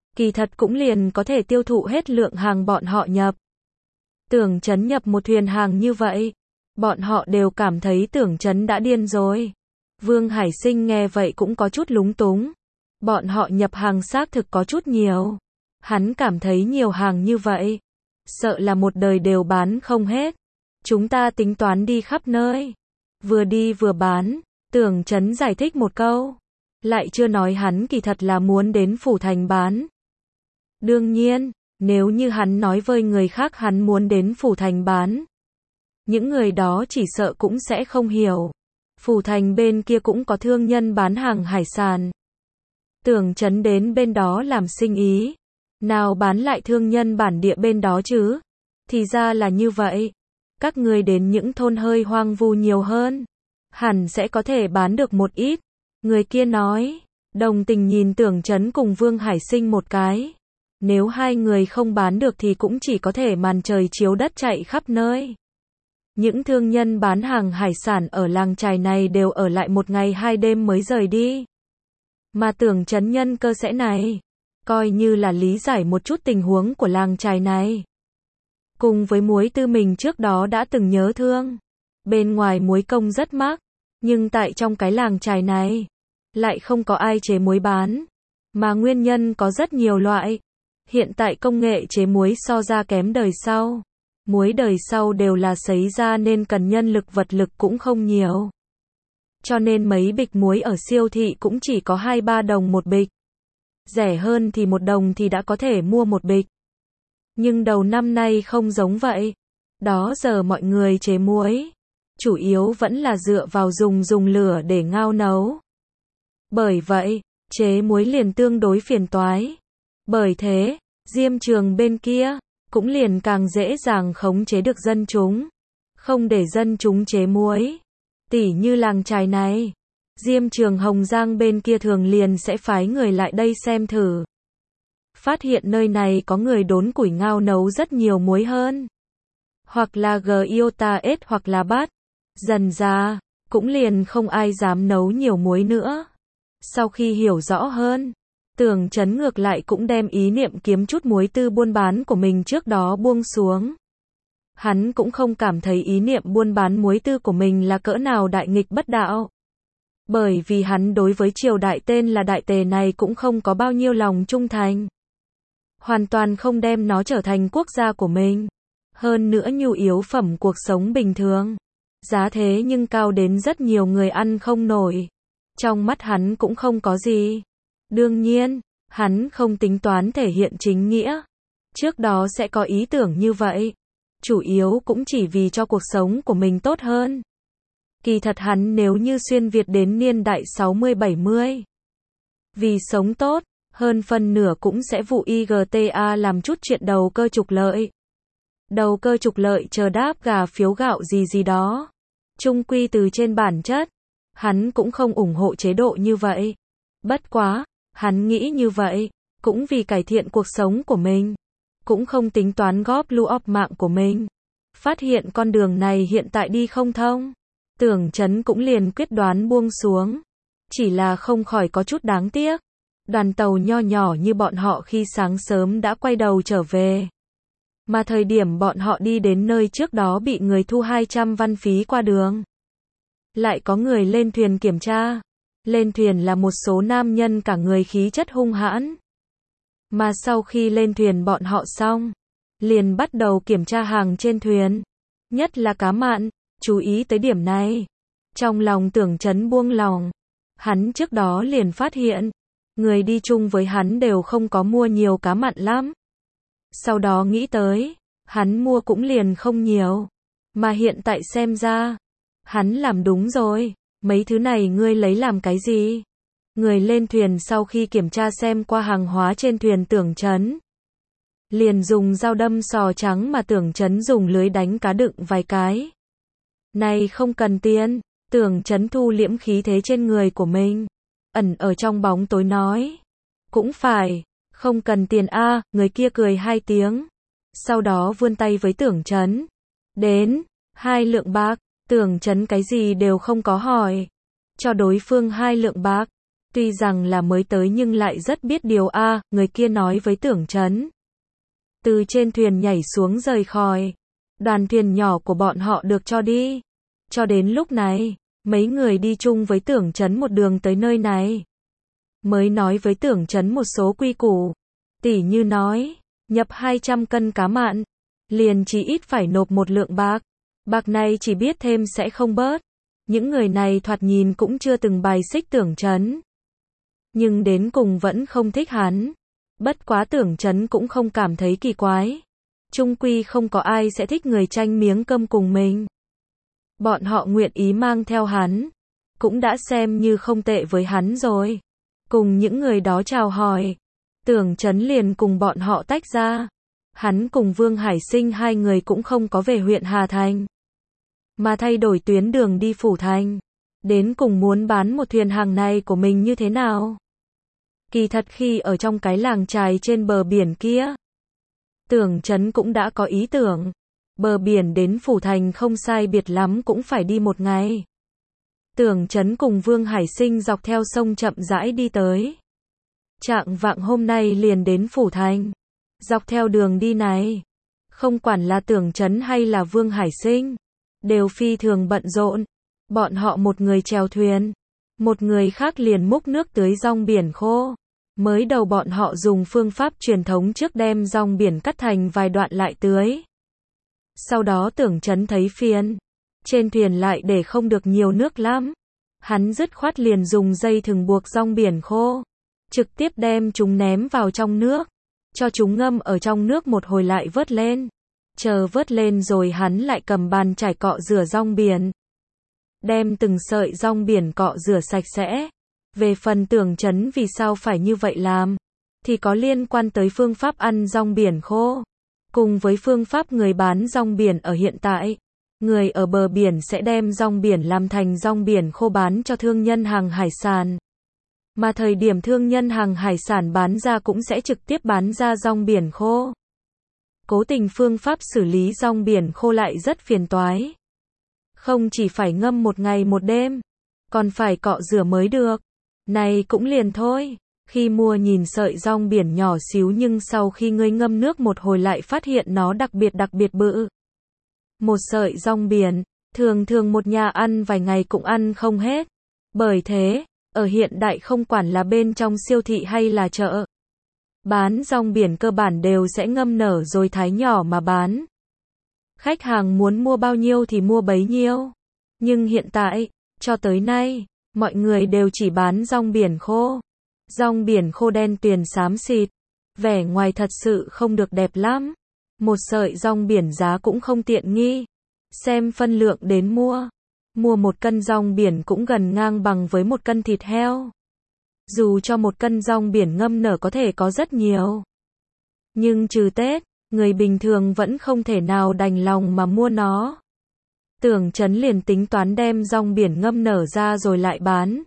kỳ thật cũng liền có thể tiêu thụ hết lượng hàng bọn họ nhập. Tưởng Chấn nhập một thuyền hàng như vậy, bọn họ đều cảm thấy Tưởng Chấn đã điên rồi. Vương Hải Sinh nghe vậy cũng có chút lúng túng. Bọn họ nhập hàng xác thực có chút nhiều. Hắn cảm thấy nhiều hàng như vậy, sợ là một đời đều bán không hết. Chúng ta tính toán đi khắp nơi. Vừa đi vừa bán, Tưởng Chấn giải thích một câu. Lại chưa nói hắn kỳ thật là muốn đến phủ thành bán. Đương nhiên, nếu như hắn nói với người khác hắn muốn đến phủ thành bán, những người đó chỉ sợ cũng sẽ không hiểu. Phủ thành bên kia cũng có thương nhân bán hàng hải sản. Tưởng Chấn đến bên đó làm sinh ý, nào bán lại thương nhân bản địa bên đó chứ? Thì ra là như vậy. Các người đến những thôn hơi hoang vu nhiều hơn, hẳn sẽ có thể bán được một ít. Người kia nói, đồng tình nhìn Tưởng Chấn cùng Vương Hải Sinh một cái. Nếu hai người không bán được thì cũng chỉ có thể màn trời chiếu đất chạy khắp nơi. Những thương nhân bán hàng hải sản ở làng chài này đều ở lại một ngày hai đêm mới rời đi. Mà Tưởng Chấn nhân cơ sẽ này, coi như là lý giải một chút tình huống của làng chài này. Cùng với muối tư mình trước đó đã từng nhớ thương. Bên ngoài muối công rất mắc, nhưng tại trong cái làng chài này, lại không có ai chế muối bán. Mà nguyên nhân có rất nhiều loại. Hiện tại công nghệ chế muối so ra kém đời sau. Muối đời sau đều là sấy ra nên cần nhân lực vật lực cũng không nhiều. Cho nên mấy bịch muối ở siêu thị cũng chỉ có hai ba đồng một bịch. Rẻ hơn thì một đồng thì đã có thể mua một bịch. Nhưng đầu năm nay không giống vậy. Đó giờ mọi người chế muối, chủ yếu vẫn là dựa vào dùng dùng lửa để ngao nấu. Bởi vậy, chế muối liền tương đối phiền toái. Bởi thế, Diêm Trường bên kia cũng liền càng dễ dàng khống chế được dân chúng, không để dân chúng chế muối. Tỉ như làng chài này, Diêm Trường Hồng Giang bên kia thường liền sẽ phái người lại đây xem thử. Phát hiện nơi này có người đốn củi ngao nấu rất nhiều muối hơn. Hoặc là Giota S hoặc là bát. Dần ra, cũng liền không ai dám nấu nhiều muối nữa. Sau khi hiểu rõ hơn, Tưởng Chấn ngược lại cũng đem ý niệm kiếm chút muối tư buôn bán của mình trước đó buông xuống. Hắn cũng không cảm thấy ý niệm buôn bán muối tư của mình là cỡ nào đại nghịch bất đạo. Bởi vì hắn đối với triều đại tên là Đại Tề này cũng không có bao nhiêu lòng trung thành. Hoàn toàn không đem nó trở thành quốc gia của mình. Hơn nữa nhu yếu phẩm cuộc sống bình thường. Giá thế nhưng cao đến rất nhiều người ăn không nổi. Trong mắt hắn cũng không có gì. Đương nhiên, hắn không tính toán thể hiện chính nghĩa. Trước đó sẽ có ý tưởng như vậy. Chủ yếu cũng chỉ vì cho cuộc sống của mình tốt hơn. Kỳ thật hắn nếu như xuyên Việt đến niên đại sáu mươi bảy mươi. Vì sống tốt, hơn phần nửa cũng sẽ vụ i giê tê a làm chút chuyện đầu cơ trục lợi. Đầu cơ trục lợi chờ đáp gà phiếu gạo gì gì đó. Chung quy từ trên bản chất, hắn cũng không ủng hộ chế độ như vậy. Bất quá, hắn nghĩ như vậy, cũng vì cải thiện cuộc sống của mình. Cũng không tính toán góp lưu óc mạng của mình. Phát hiện con đường này hiện tại đi không thông. Tưởng Chấn cũng liền quyết đoán buông xuống. Chỉ là không khỏi có chút đáng tiếc. Đoàn tàu nho nhỏ như bọn họ khi sáng sớm đã quay đầu trở về. Mà thời điểm bọn họ đi đến nơi trước đó bị người thu hai trăm văn phí qua đường. Lại có người lên thuyền kiểm tra. Lên thuyền là một số nam nhân cả người khí chất hung hãn. Mà sau khi lên thuyền bọn họ xong, liền bắt đầu kiểm tra hàng trên thuyền. Nhất là cá mặn, chú ý tới điểm này. Trong lòng Tưởng Chấn buông lòng. Hắn trước đó liền phát hiện, người đi chung với hắn đều không có mua nhiều cá mặn lắm. Sau đó nghĩ tới, hắn mua cũng liền không nhiều. Mà hiện tại xem ra, hắn làm đúng rồi. Mấy thứ này ngươi lấy làm cái gì? Người lên thuyền sau khi kiểm tra xem qua hàng hóa trên thuyền Tưởng Chấn, liền dùng dao đâm sò trắng mà Tưởng Chấn dùng lưới đánh cá đựng vài cái. Này không cần tiền. Tưởng Chấn thu liễm khí thế trên người của mình, ẩn ở trong bóng tối nói. Cũng phải, không cần tiền a. À, người kia cười hai tiếng. Sau đó vươn tay với Tưởng Chấn. Đến, hai lượng bạc. Tưởng Chấn cái gì đều không có hỏi. Cho đối phương hai lượng bạc. Tuy rằng là mới tới nhưng lại rất biết điều a, người kia nói với Tưởng Chấn. Từ trên thuyền nhảy xuống rời khỏi. Đoàn thuyền nhỏ của bọn họ được cho đi. Cho đến lúc này, mấy người đi chung với Tưởng Chấn một đường tới nơi này. Mới nói với Tưởng Chấn một số quy củ. Tỉ như nói, nhập hai trăm cân cá mặn, liền chỉ ít phải nộp một lượng bạc. Bạc này chỉ biết thêm sẽ không bớt. Những người này thoạt nhìn cũng chưa từng bài xích Tưởng Chấn. Nhưng đến cùng vẫn không thích hắn. Bất quá Tưởng Chấn cũng không cảm thấy kỳ quái. Chung quy không có ai sẽ thích người tranh miếng cơm cùng mình. Bọn họ nguyện ý mang theo hắn. Cũng đã xem như không tệ với hắn rồi. Cùng những người đó chào hỏi. Tưởng Chấn liền cùng bọn họ tách ra. Hắn cùng Vương Hải Sinh hai người cũng không có về huyện Hà Thành. Mà thay đổi tuyến đường đi Phủ Thành. Đến cùng muốn bán một thuyền hàng này của mình như thế nào? Kỳ thật khi ở trong cái làng chài trên bờ biển kia, Tưởng Chấn cũng đã có ý tưởng. Bờ biển đến Phủ Thành không sai biệt lắm cũng phải đi một ngày. Tưởng Chấn cùng Vương Hải Sinh dọc theo sông chậm rãi đi tới. Chạng vạng hôm nay liền đến Phủ Thành. Dọc theo đường đi này, không quản là Tưởng Chấn hay là Vương Hải Sinh, đều phi thường bận rộn. Bọn họ một người chèo thuyền, một người khác liền múc nước tưới rong biển khô. Mới đầu bọn họ dùng phương pháp truyền thống trước đem rong biển cắt thành vài đoạn lại tưới. Sau đó Tưởng Chấn thấy phiền, trên thuyền lại để không được nhiều nước lắm. Hắn dứt khoát liền dùng dây thừng buộc rong biển khô, trực tiếp đem chúng ném vào trong nước, cho chúng ngâm ở trong nước một hồi lại vớt lên. Chờ vớt lên rồi hắn lại cầm bàn chải cọ rửa rong biển. Đem từng sợi rong biển cọ rửa sạch sẽ. Về phần Tưởng Chấn vì sao phải như vậy làm, thì có liên quan tới phương pháp ăn rong biển khô. Cùng với phương pháp người bán rong biển ở hiện tại, người ở bờ biển sẽ đem rong biển làm thành rong biển khô bán cho thương nhân hàng hải sản. Mà thời điểm thương nhân hàng hải sản bán ra cũng sẽ trực tiếp bán ra rong biển khô. Cố tình phương pháp xử lý rong biển khô lại rất phiền toái. Không chỉ phải ngâm một ngày một đêm, còn phải cọ rửa mới được. Này cũng liền thôi, khi mua nhìn sợi rong biển nhỏ xíu nhưng sau khi ngươi ngâm nước một hồi lại phát hiện nó đặc biệt đặc biệt bự. Một sợi rong biển, thường thường một nhà ăn vài ngày cũng ăn không hết. Bởi thế, ở hiện đại không quản là bên trong siêu thị hay là chợ, bán rong biển cơ bản đều sẽ ngâm nở rồi thái nhỏ mà bán. Khách hàng muốn mua bao nhiêu thì mua bấy nhiêu. Nhưng hiện tại, cho tới nay, mọi người đều chỉ bán rong biển khô. Rong biển khô đen tuyền xám xịt, vẻ ngoài thật sự không được đẹp lắm. Một sợi rong biển giá cũng không tiện nghi. Xem phân lượng đến mua. Mua một cân rong biển cũng gần ngang bằng với một cân thịt heo. Dù cho một cân rong biển ngâm nở có thể có rất nhiều. Nhưng trừ Tết, người bình thường vẫn không thể nào đành lòng mà mua nó. Tưởng Chấn liền tính toán đem rong biển ngâm nở ra rồi lại bán.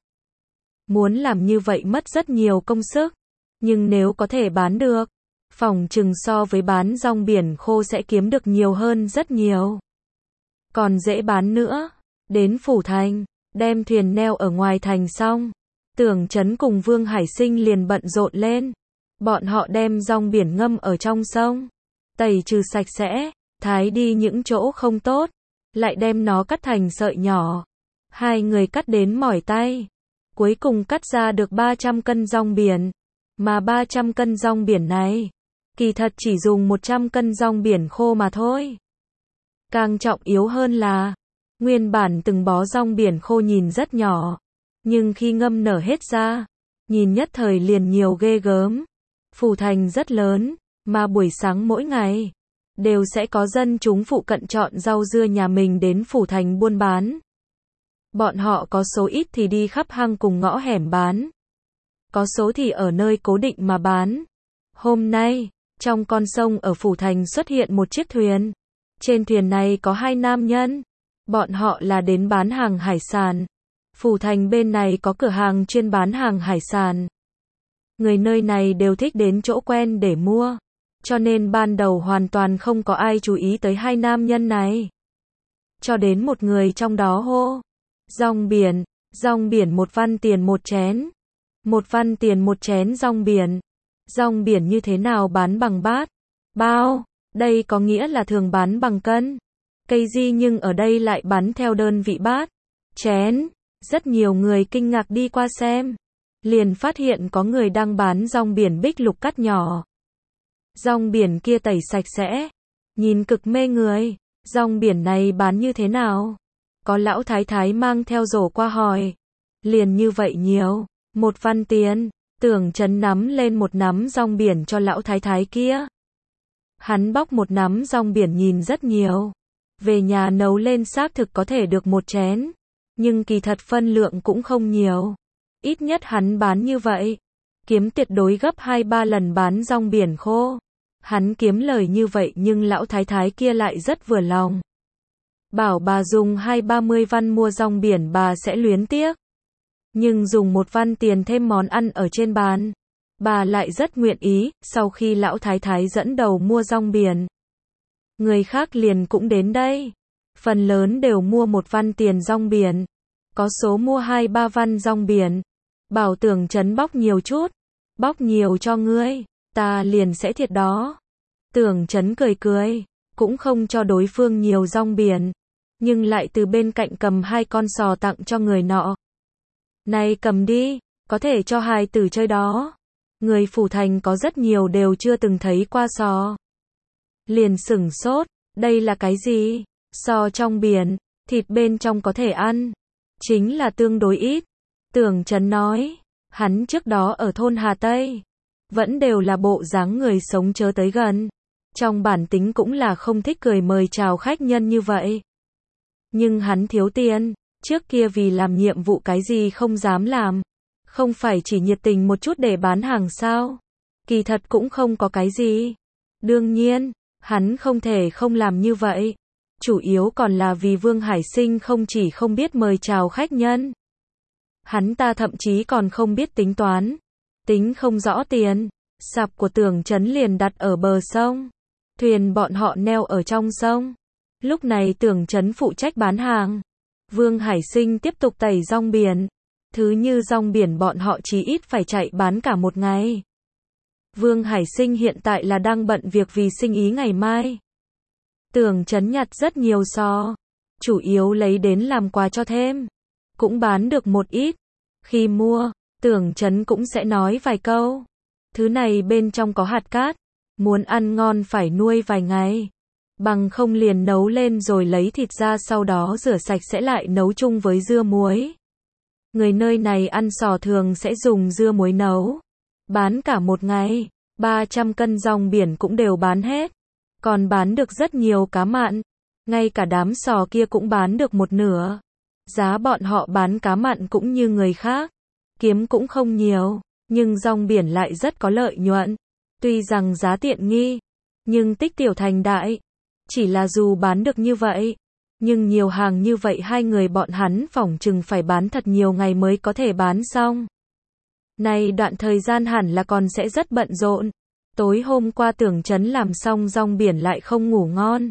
Muốn làm như vậy mất rất nhiều công sức. Nhưng nếu có thể bán được, phỏng chừng so với bán rong biển khô sẽ kiếm được nhiều hơn rất nhiều. Còn dễ bán nữa. Đến Phủ Thành, đem thuyền neo ở ngoài thành xong, Tưởng Chấn cùng Vương Hải Sinh liền bận rộn lên. Bọn họ đem rong biển ngâm ở trong sông, tẩy trừ sạch sẽ, thái đi những chỗ không tốt, lại đem nó cắt thành sợi nhỏ. Hai người cắt đến mỏi tay. Cuối cùng cắt ra được ba trăm cân rong biển. Mà ba trăm cân rong biển này, kỳ thật chỉ dùng một trăm cân rong biển khô mà thôi. Càng trọng yếu hơn là, nguyên bản từng bó rong biển khô nhìn rất nhỏ, nhưng khi ngâm nở hết ra, nhìn nhất thời liền nhiều ghê gớm. Phủ Thành rất lớn, mà buổi sáng mỗi ngày, đều sẽ có dân chúng phụ cận chọn rau dưa nhà mình đến Phủ Thành buôn bán. Bọn họ có số ít thì đi khắp hang cùng ngõ hẻm bán. Có số thì ở nơi cố định mà bán. Hôm nay, trong con sông ở Phủ Thành xuất hiện một chiếc thuyền. Trên thuyền này có hai nam nhân. Bọn họ là đến bán hàng hải sản. Phủ Thành bên này có cửa hàng chuyên bán hàng hải sản. Người nơi này đều thích đến chỗ quen để mua. Cho nên ban đầu hoàn toàn không có ai chú ý tới hai nam nhân này. Cho đến một người trong đó hô. Rong biển, rong biển một văn tiền một chén. Một văn tiền một chén rong biển. Rong biển như thế nào bán bằng bát? Bao? Đây có nghĩa là thường bán bằng cân. Cây gì nhưng ở đây lại bán theo đơn vị bát. Chén. Rất nhiều người kinh ngạc đi qua xem. Liền phát hiện có người đang bán rong biển bích lục cắt nhỏ. Rong biển kia tẩy sạch sẽ. Nhìn cực mê người. Rong biển này bán như thế nào? Có lão thái thái mang theo rổ qua hỏi. Liền như vậy nhiều. Một văn tiền. Tưởng Chấn nắm lên một nắm rong biển cho lão thái thái kia. Hắn bóc một nắm rong biển nhìn rất nhiều. Về nhà nấu lên xác thực có thể được một chén. Nhưng kỳ thật phân lượng cũng không nhiều. Ít nhất hắn bán như vậy. Kiếm tuyệt đối gấp hai ba lần bán rong biển khô. Hắn kiếm lời như vậy nhưng lão thái thái kia lại rất vừa lòng. Bảo bà dùng hai ba mươi văn mua rong biển bà sẽ luyến tiếc. Nhưng dùng một văn tiền thêm món ăn ở trên bàn. Bà lại rất nguyện ý, sau khi lão thái thái dẫn đầu mua rong biển. Người khác liền cũng đến đây. Phần lớn đều mua một văn tiền rong biển. Có số mua hai ba văn rong biển. Bảo Tưởng Chấn bóc nhiều chút. Bóc nhiều cho ngươi, ta liền sẽ thiệt đó. Tưởng Chấn cười cười, cũng không cho đối phương nhiều rong biển. Nhưng lại từ bên cạnh cầm hai con sò tặng cho người nọ. Này cầm đi, có thể cho hài tử chơi đó. Người Phủ Thành có rất nhiều đều chưa từng thấy qua sò. Liền sửng sốt, đây là cái gì? Sò trong biển, thịt bên trong có thể ăn. Chính là tương đối ít. Tưởng Chấn nói, hắn trước đó ở thôn Hà Tây. Vẫn đều là bộ dáng người sống chớ tới gần. Trong bản tính cũng là không thích cười mời chào khách nhân như vậy. Nhưng hắn thiếu tiền. Trước kia vì làm nhiệm vụ cái gì không dám làm. Không phải chỉ nhiệt tình một chút để bán hàng sao. Kỳ thật cũng không có cái gì. Đương nhiên, hắn không thể không làm như vậy. Chủ yếu còn là vì Vương Hải Sinh không chỉ không biết mời chào khách nhân. Hắn ta thậm chí còn không biết tính toán. Tính không rõ tiền. Sạp của Tưởng Chấn liền đặt ở bờ sông. Thuyền bọn họ neo ở trong sông. Lúc này Tưởng Chấn phụ trách bán hàng. Vương Hải Sinh tiếp tục tẩy rong biển. Thứ như rong biển bọn họ chí ít phải chạy bán cả một ngày. Vương Hải Sinh hiện tại là đang bận việc vì sinh ý ngày mai. Tưởng Chấn nhặt rất nhiều sò. Chủ yếu lấy đến làm quà cho thêm. Cũng bán được một ít. Khi mua, Tưởng Chấn cũng sẽ nói vài câu. Thứ này bên trong có hạt cát. Muốn ăn ngon phải nuôi vài ngày. Bằng không liền nấu lên rồi lấy thịt ra sau đó rửa sạch sẽ lại nấu chung với dưa muối. Người nơi này ăn sò thường sẽ dùng dưa muối nấu. Bán cả một ngày. ba trăm cân rong biển cũng đều bán hết. Còn bán được rất nhiều cá mặn. Ngay cả đám sò kia cũng bán được một nửa. Giá bọn họ bán cá mặn cũng như người khác. Kiếm cũng không nhiều. Nhưng rong biển lại rất có lợi nhuận. Tuy rằng giá tiện nghi. Nhưng tích tiểu thành đại. Chỉ là dù bán được như vậy. Nhưng nhiều hàng như vậy hai người bọn hắn phỏng chừng phải bán thật nhiều ngày mới có thể bán xong. Này đoạn thời gian hẳn là còn sẽ rất bận rộn. Tối hôm qua Tưởng Chấn làm xong rong biển lại không ngủ ngon.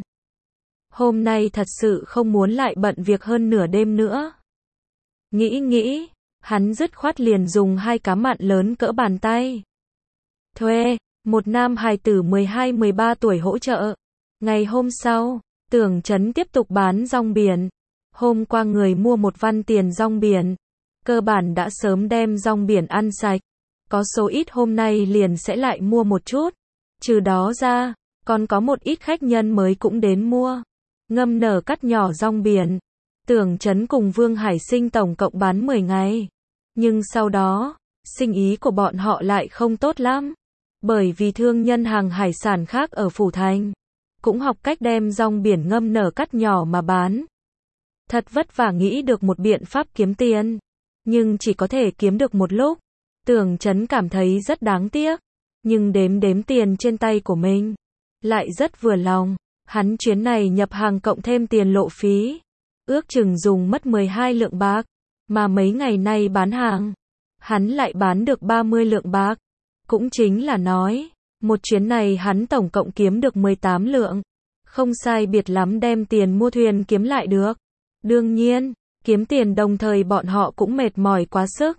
Hôm nay thật sự không muốn lại bận việc hơn nửa đêm nữa. Nghĩ nghĩ, hắn dứt khoát liền dùng hai cá mặn lớn cỡ bàn tay. Thuê, một nam hài tử mười hai mười ba tuổi hỗ trợ. Ngày hôm sau, Tưởng Chấn tiếp tục bán rong biển. Hôm qua người mua một văn tiền rong biển. Cơ bản đã sớm đem rong biển ăn sạch. Có số ít hôm nay liền sẽ lại mua một chút. Trừ đó ra, còn có một ít khách nhân mới cũng đến mua. Ngâm nở cắt nhỏ rong biển. Tưởng Chấn cùng Vương Hải Sinh tổng cộng bán mười ngày. Nhưng sau đó, sinh ý của bọn họ lại không tốt lắm. Bởi vì thương nhân hàng hải sản khác ở Phủ Thành cũng học cách đem rong biển ngâm nở cắt nhỏ mà bán. Thật vất vả nghĩ được một biện pháp kiếm tiền. Nhưng chỉ có thể kiếm được một lúc. Tưởng Chấn cảm thấy rất đáng tiếc. Nhưng đếm đếm tiền trên tay của mình. Lại rất vừa lòng. Hắn chuyến này nhập hàng cộng thêm tiền lộ phí. Ước chừng dùng mất mười hai lượng bạc. Mà mấy ngày nay bán hàng. Hắn lại bán được ba mươi lượng bạc. Cũng chính là nói. Một chuyến này hắn tổng cộng kiếm được mười tám lượng. Không sai biệt lắm đem tiền mua thuyền kiếm lại được. Đương nhiên, kiếm tiền đồng thời bọn họ cũng mệt mỏi quá sức.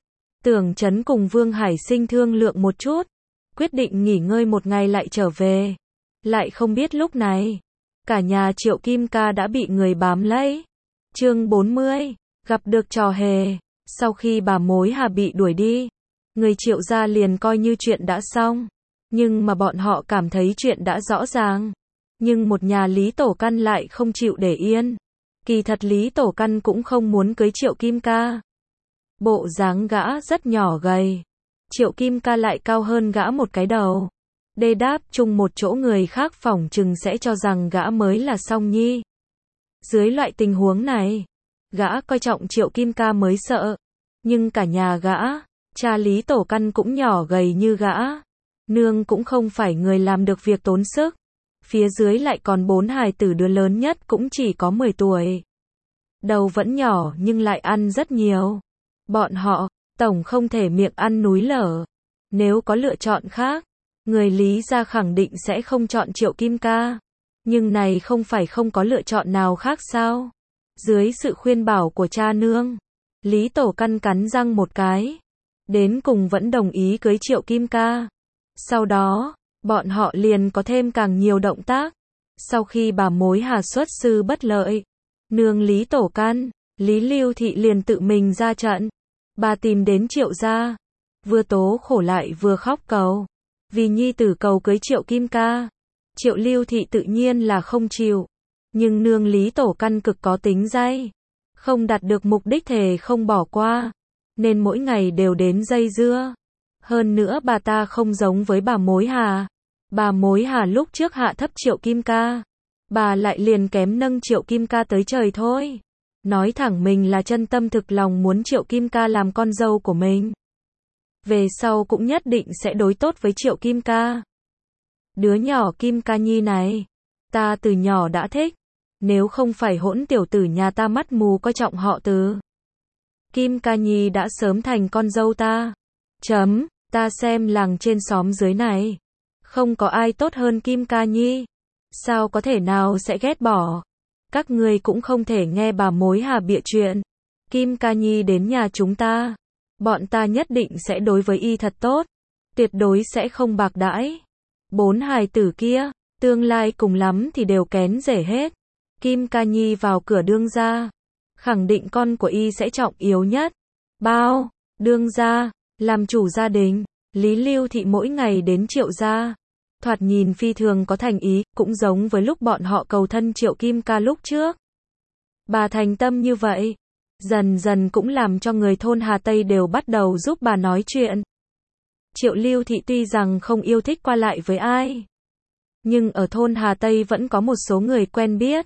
Tưởng Chấn cùng Vương Hải Sinh thương lượng một chút, quyết định nghỉ ngơi một ngày lại trở về. Lại không biết lúc này, cả nhà Triệu Kim Ca đã bị người bám lấy. Chương bốn mươi, gặp được trò hề. Sau khi bà mối Hà bị đuổi đi, người Triệu gia liền coi như chuyện đã xong. Nhưng mà bọn họ cảm thấy chuyện đã rõ ràng. Nhưng một nhà Lý Tổ Căn lại không chịu để yên. Kỳ thật Lý Tổ Căn cũng không muốn cưới Triệu Kim Ca. Bộ dáng gã rất nhỏ gầy. Triệu Kim Ca lại cao hơn gã một cái đầu. Đê đáp chung một chỗ người khác phỏng chừng sẽ cho rằng gã mới là Song Nhi. Dưới loại tình huống này, gã coi trọng Triệu Kim Ca mới sợ. Nhưng cả nhà gã, cha Lý Tổ Căn cũng nhỏ gầy như gã. Nương cũng không phải người làm được việc tốn sức. Phía dưới lại còn bốn hài tử, đứa lớn nhất cũng chỉ có mười tuổi. Đầu vẫn nhỏ nhưng lại ăn rất nhiều. Bọn họ, tổng không thể miệng ăn núi lở. Nếu có lựa chọn khác, người Lý gia khẳng định sẽ không chọn Triệu Kim Ca. Nhưng này không phải không có lựa chọn nào khác sao? Dưới sự khuyên bảo của cha nương, Lý Tổ Căn cắn răng một cái. Đến cùng vẫn đồng ý cưới Triệu Kim Ca. Sau đó, bọn họ liền có thêm càng nhiều động tác. Sau khi bà mối Hà xuất sư bất lợi, nương Lý Tổ Căn, Lý Lưu Thị liền tự mình ra trận. Bà tìm đến Triệu gia, vừa tố khổ lại vừa khóc cầu. Vì nhi tử cầu cưới Triệu Kim Ca. Triệu Lưu Thị tự nhiên là không chịu. Nhưng nương Lý Tổ Căn cực có tính dây. Không đạt được mục đích thề không bỏ qua. Nên mỗi ngày đều đến dây dưa. Hơn nữa bà ta không giống với bà mối Hà. Bà mối Hà lúc trước hạ thấp Triệu Kim Ca. Bà lại liền kém nâng Triệu Kim Ca tới trời thôi. Nói thẳng mình là chân tâm thực lòng muốn Triệu Kim Ca làm con dâu của mình. Về sau cũng nhất định sẽ đối tốt với Triệu Kim Ca. Đứa nhỏ Kim Ca Nhi này, ta từ nhỏ đã thích. Nếu không phải hỗn tiểu tử nhà ta mắt mù coi trọng họ Từ, Kim Ca Nhi đã sớm thành con dâu ta. Chấm, ta xem làng trên xóm dưới này, không có ai tốt hơn Kim Ca Nhi. Sao có thể nào sẽ ghét bỏ. Các ngươi cũng không thể nghe bà mối Hà bịa chuyện. Kim Ca Nhi đến nhà chúng ta, bọn ta nhất định sẽ đối với y thật tốt. Tuyệt đối sẽ không bạc đãi. Bốn hài tử kia, tương lai cùng lắm thì đều kén rể hết. Kim Ca Nhi vào cửa đương gia, khẳng định con của y sẽ trọng yếu nhất. Bao, đương gia, làm chủ gia đình, Lý Lưu Thị mỗi ngày đến Triệu gia. Thoạt nhìn phi thường có thành ý, cũng giống với lúc bọn họ cầu thân Triệu Kim Ca lúc trước. Bà thành tâm như vậy, dần dần cũng làm cho người thôn Hà Tây đều bắt đầu giúp bà nói chuyện. Triệu Lưu Thị tuy rằng không yêu thích qua lại với ai, nhưng ở thôn Hà Tây vẫn có một số người quen biết.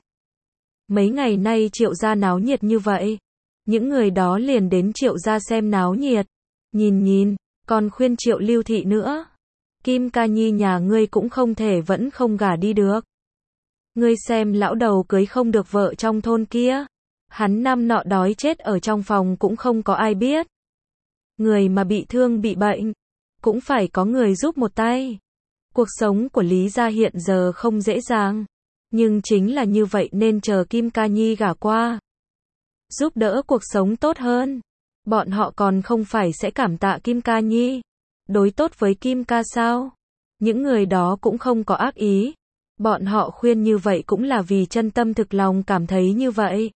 Mấy ngày nay Triệu gia náo nhiệt như vậy, những người đó liền đến Triệu gia xem náo nhiệt. Nhìn nhìn, còn khuyên Triệu Lưu Thị nữa. Kim Ca Nhi nhà ngươi cũng không thể vẫn không gả đi được. Ngươi xem lão đầu cưới không được vợ trong thôn kia. Hắn năm nọ đói chết ở trong phòng cũng không có ai biết. Người mà bị thương bị bệnh, cũng phải có người giúp một tay. Cuộc sống của Lý gia hiện giờ không dễ dàng. Nhưng chính là như vậy nên chờ Kim Ca Nhi gả qua, giúp đỡ cuộc sống tốt hơn. Bọn họ còn không phải sẽ cảm tạ Kim Ca Nhi, đối tốt với Kim Ca sao? Những người đó cũng không có ác ý. Bọn họ khuyên như vậy cũng là vì chân tâm thực lòng cảm thấy như vậy.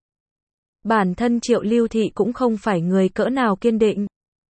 Bản thân Triệu Lưu Thị cũng không phải người cỡ nào kiên định.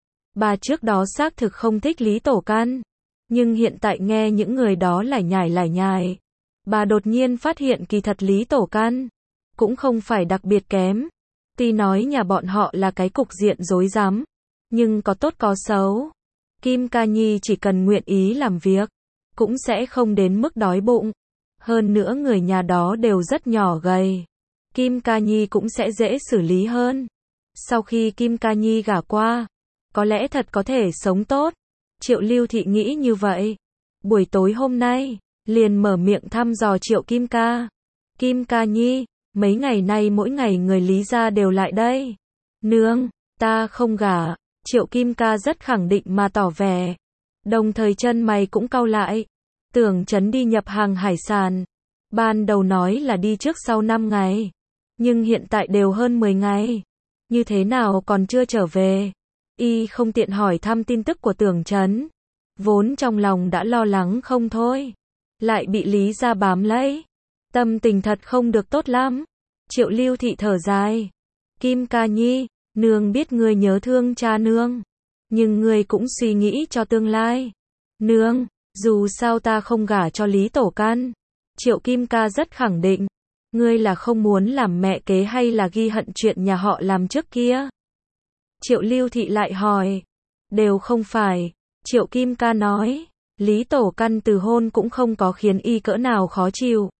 Bà trước đó xác thực không thích Lý Tổ Căn. Nhưng hiện tại nghe những người đó lải nhải lải nhải, bà đột nhiên phát hiện kỳ thật Lý Tổ Căn cũng không phải đặc biệt kém. Tuy nói nhà bọn họ là cái cục diện rối rắm, nhưng có tốt có xấu. Kim Ca Nhi chỉ cần nguyện ý làm việc, cũng sẽ không đến mức đói bụng. Hơn nữa người nhà đó đều rất nhỏ gầy. Kim Ca Nhi cũng sẽ dễ xử lý hơn. Sau khi Kim Ca Nhi gả qua, có lẽ thật có thể sống tốt. Triệu Lưu Thị nghĩ như vậy. Buổi tối hôm nay, liền mở miệng thăm dò Triệu Kim Ca. Kim Ca Nhi, mấy ngày nay mỗi ngày người Lý gia đều lại đây. Nương, ta không gả. Triệu Kim Ca rất khẳng định mà tỏ vẻ. Đồng thời chân mày cũng cau lại. Tưởng Chấn đi nhập hàng hải sản. Ban đầu nói là đi trước sau năm ngày. Nhưng hiện tại đều hơn mười ngày. Như thế nào còn chưa trở về? Y không tiện hỏi thăm tin tức của Tưởng Chấn. Vốn trong lòng đã lo lắng không thôi. Lại bị Lý gia bám lấy. Tâm tình thật không được tốt lắm. Triệu Lưu Thị thở dài. Kim Ca Nhi, nương biết ngươi nhớ thương cha nương. Nhưng ngươi cũng suy nghĩ cho tương lai. Nương, dù sao ta không gả cho Lý Tổ Căn. Triệu Kim Ca rất khẳng định. Ngươi là không muốn làm mẹ kế hay là ghi hận chuyện nhà họ làm trước kia? Triệu Lưu Thị lại hỏi. Đều không phải. Triệu Kim Ca nói. Lý Tổ Căn từ hôn cũng không có khiến y cỡ nào khó chịu.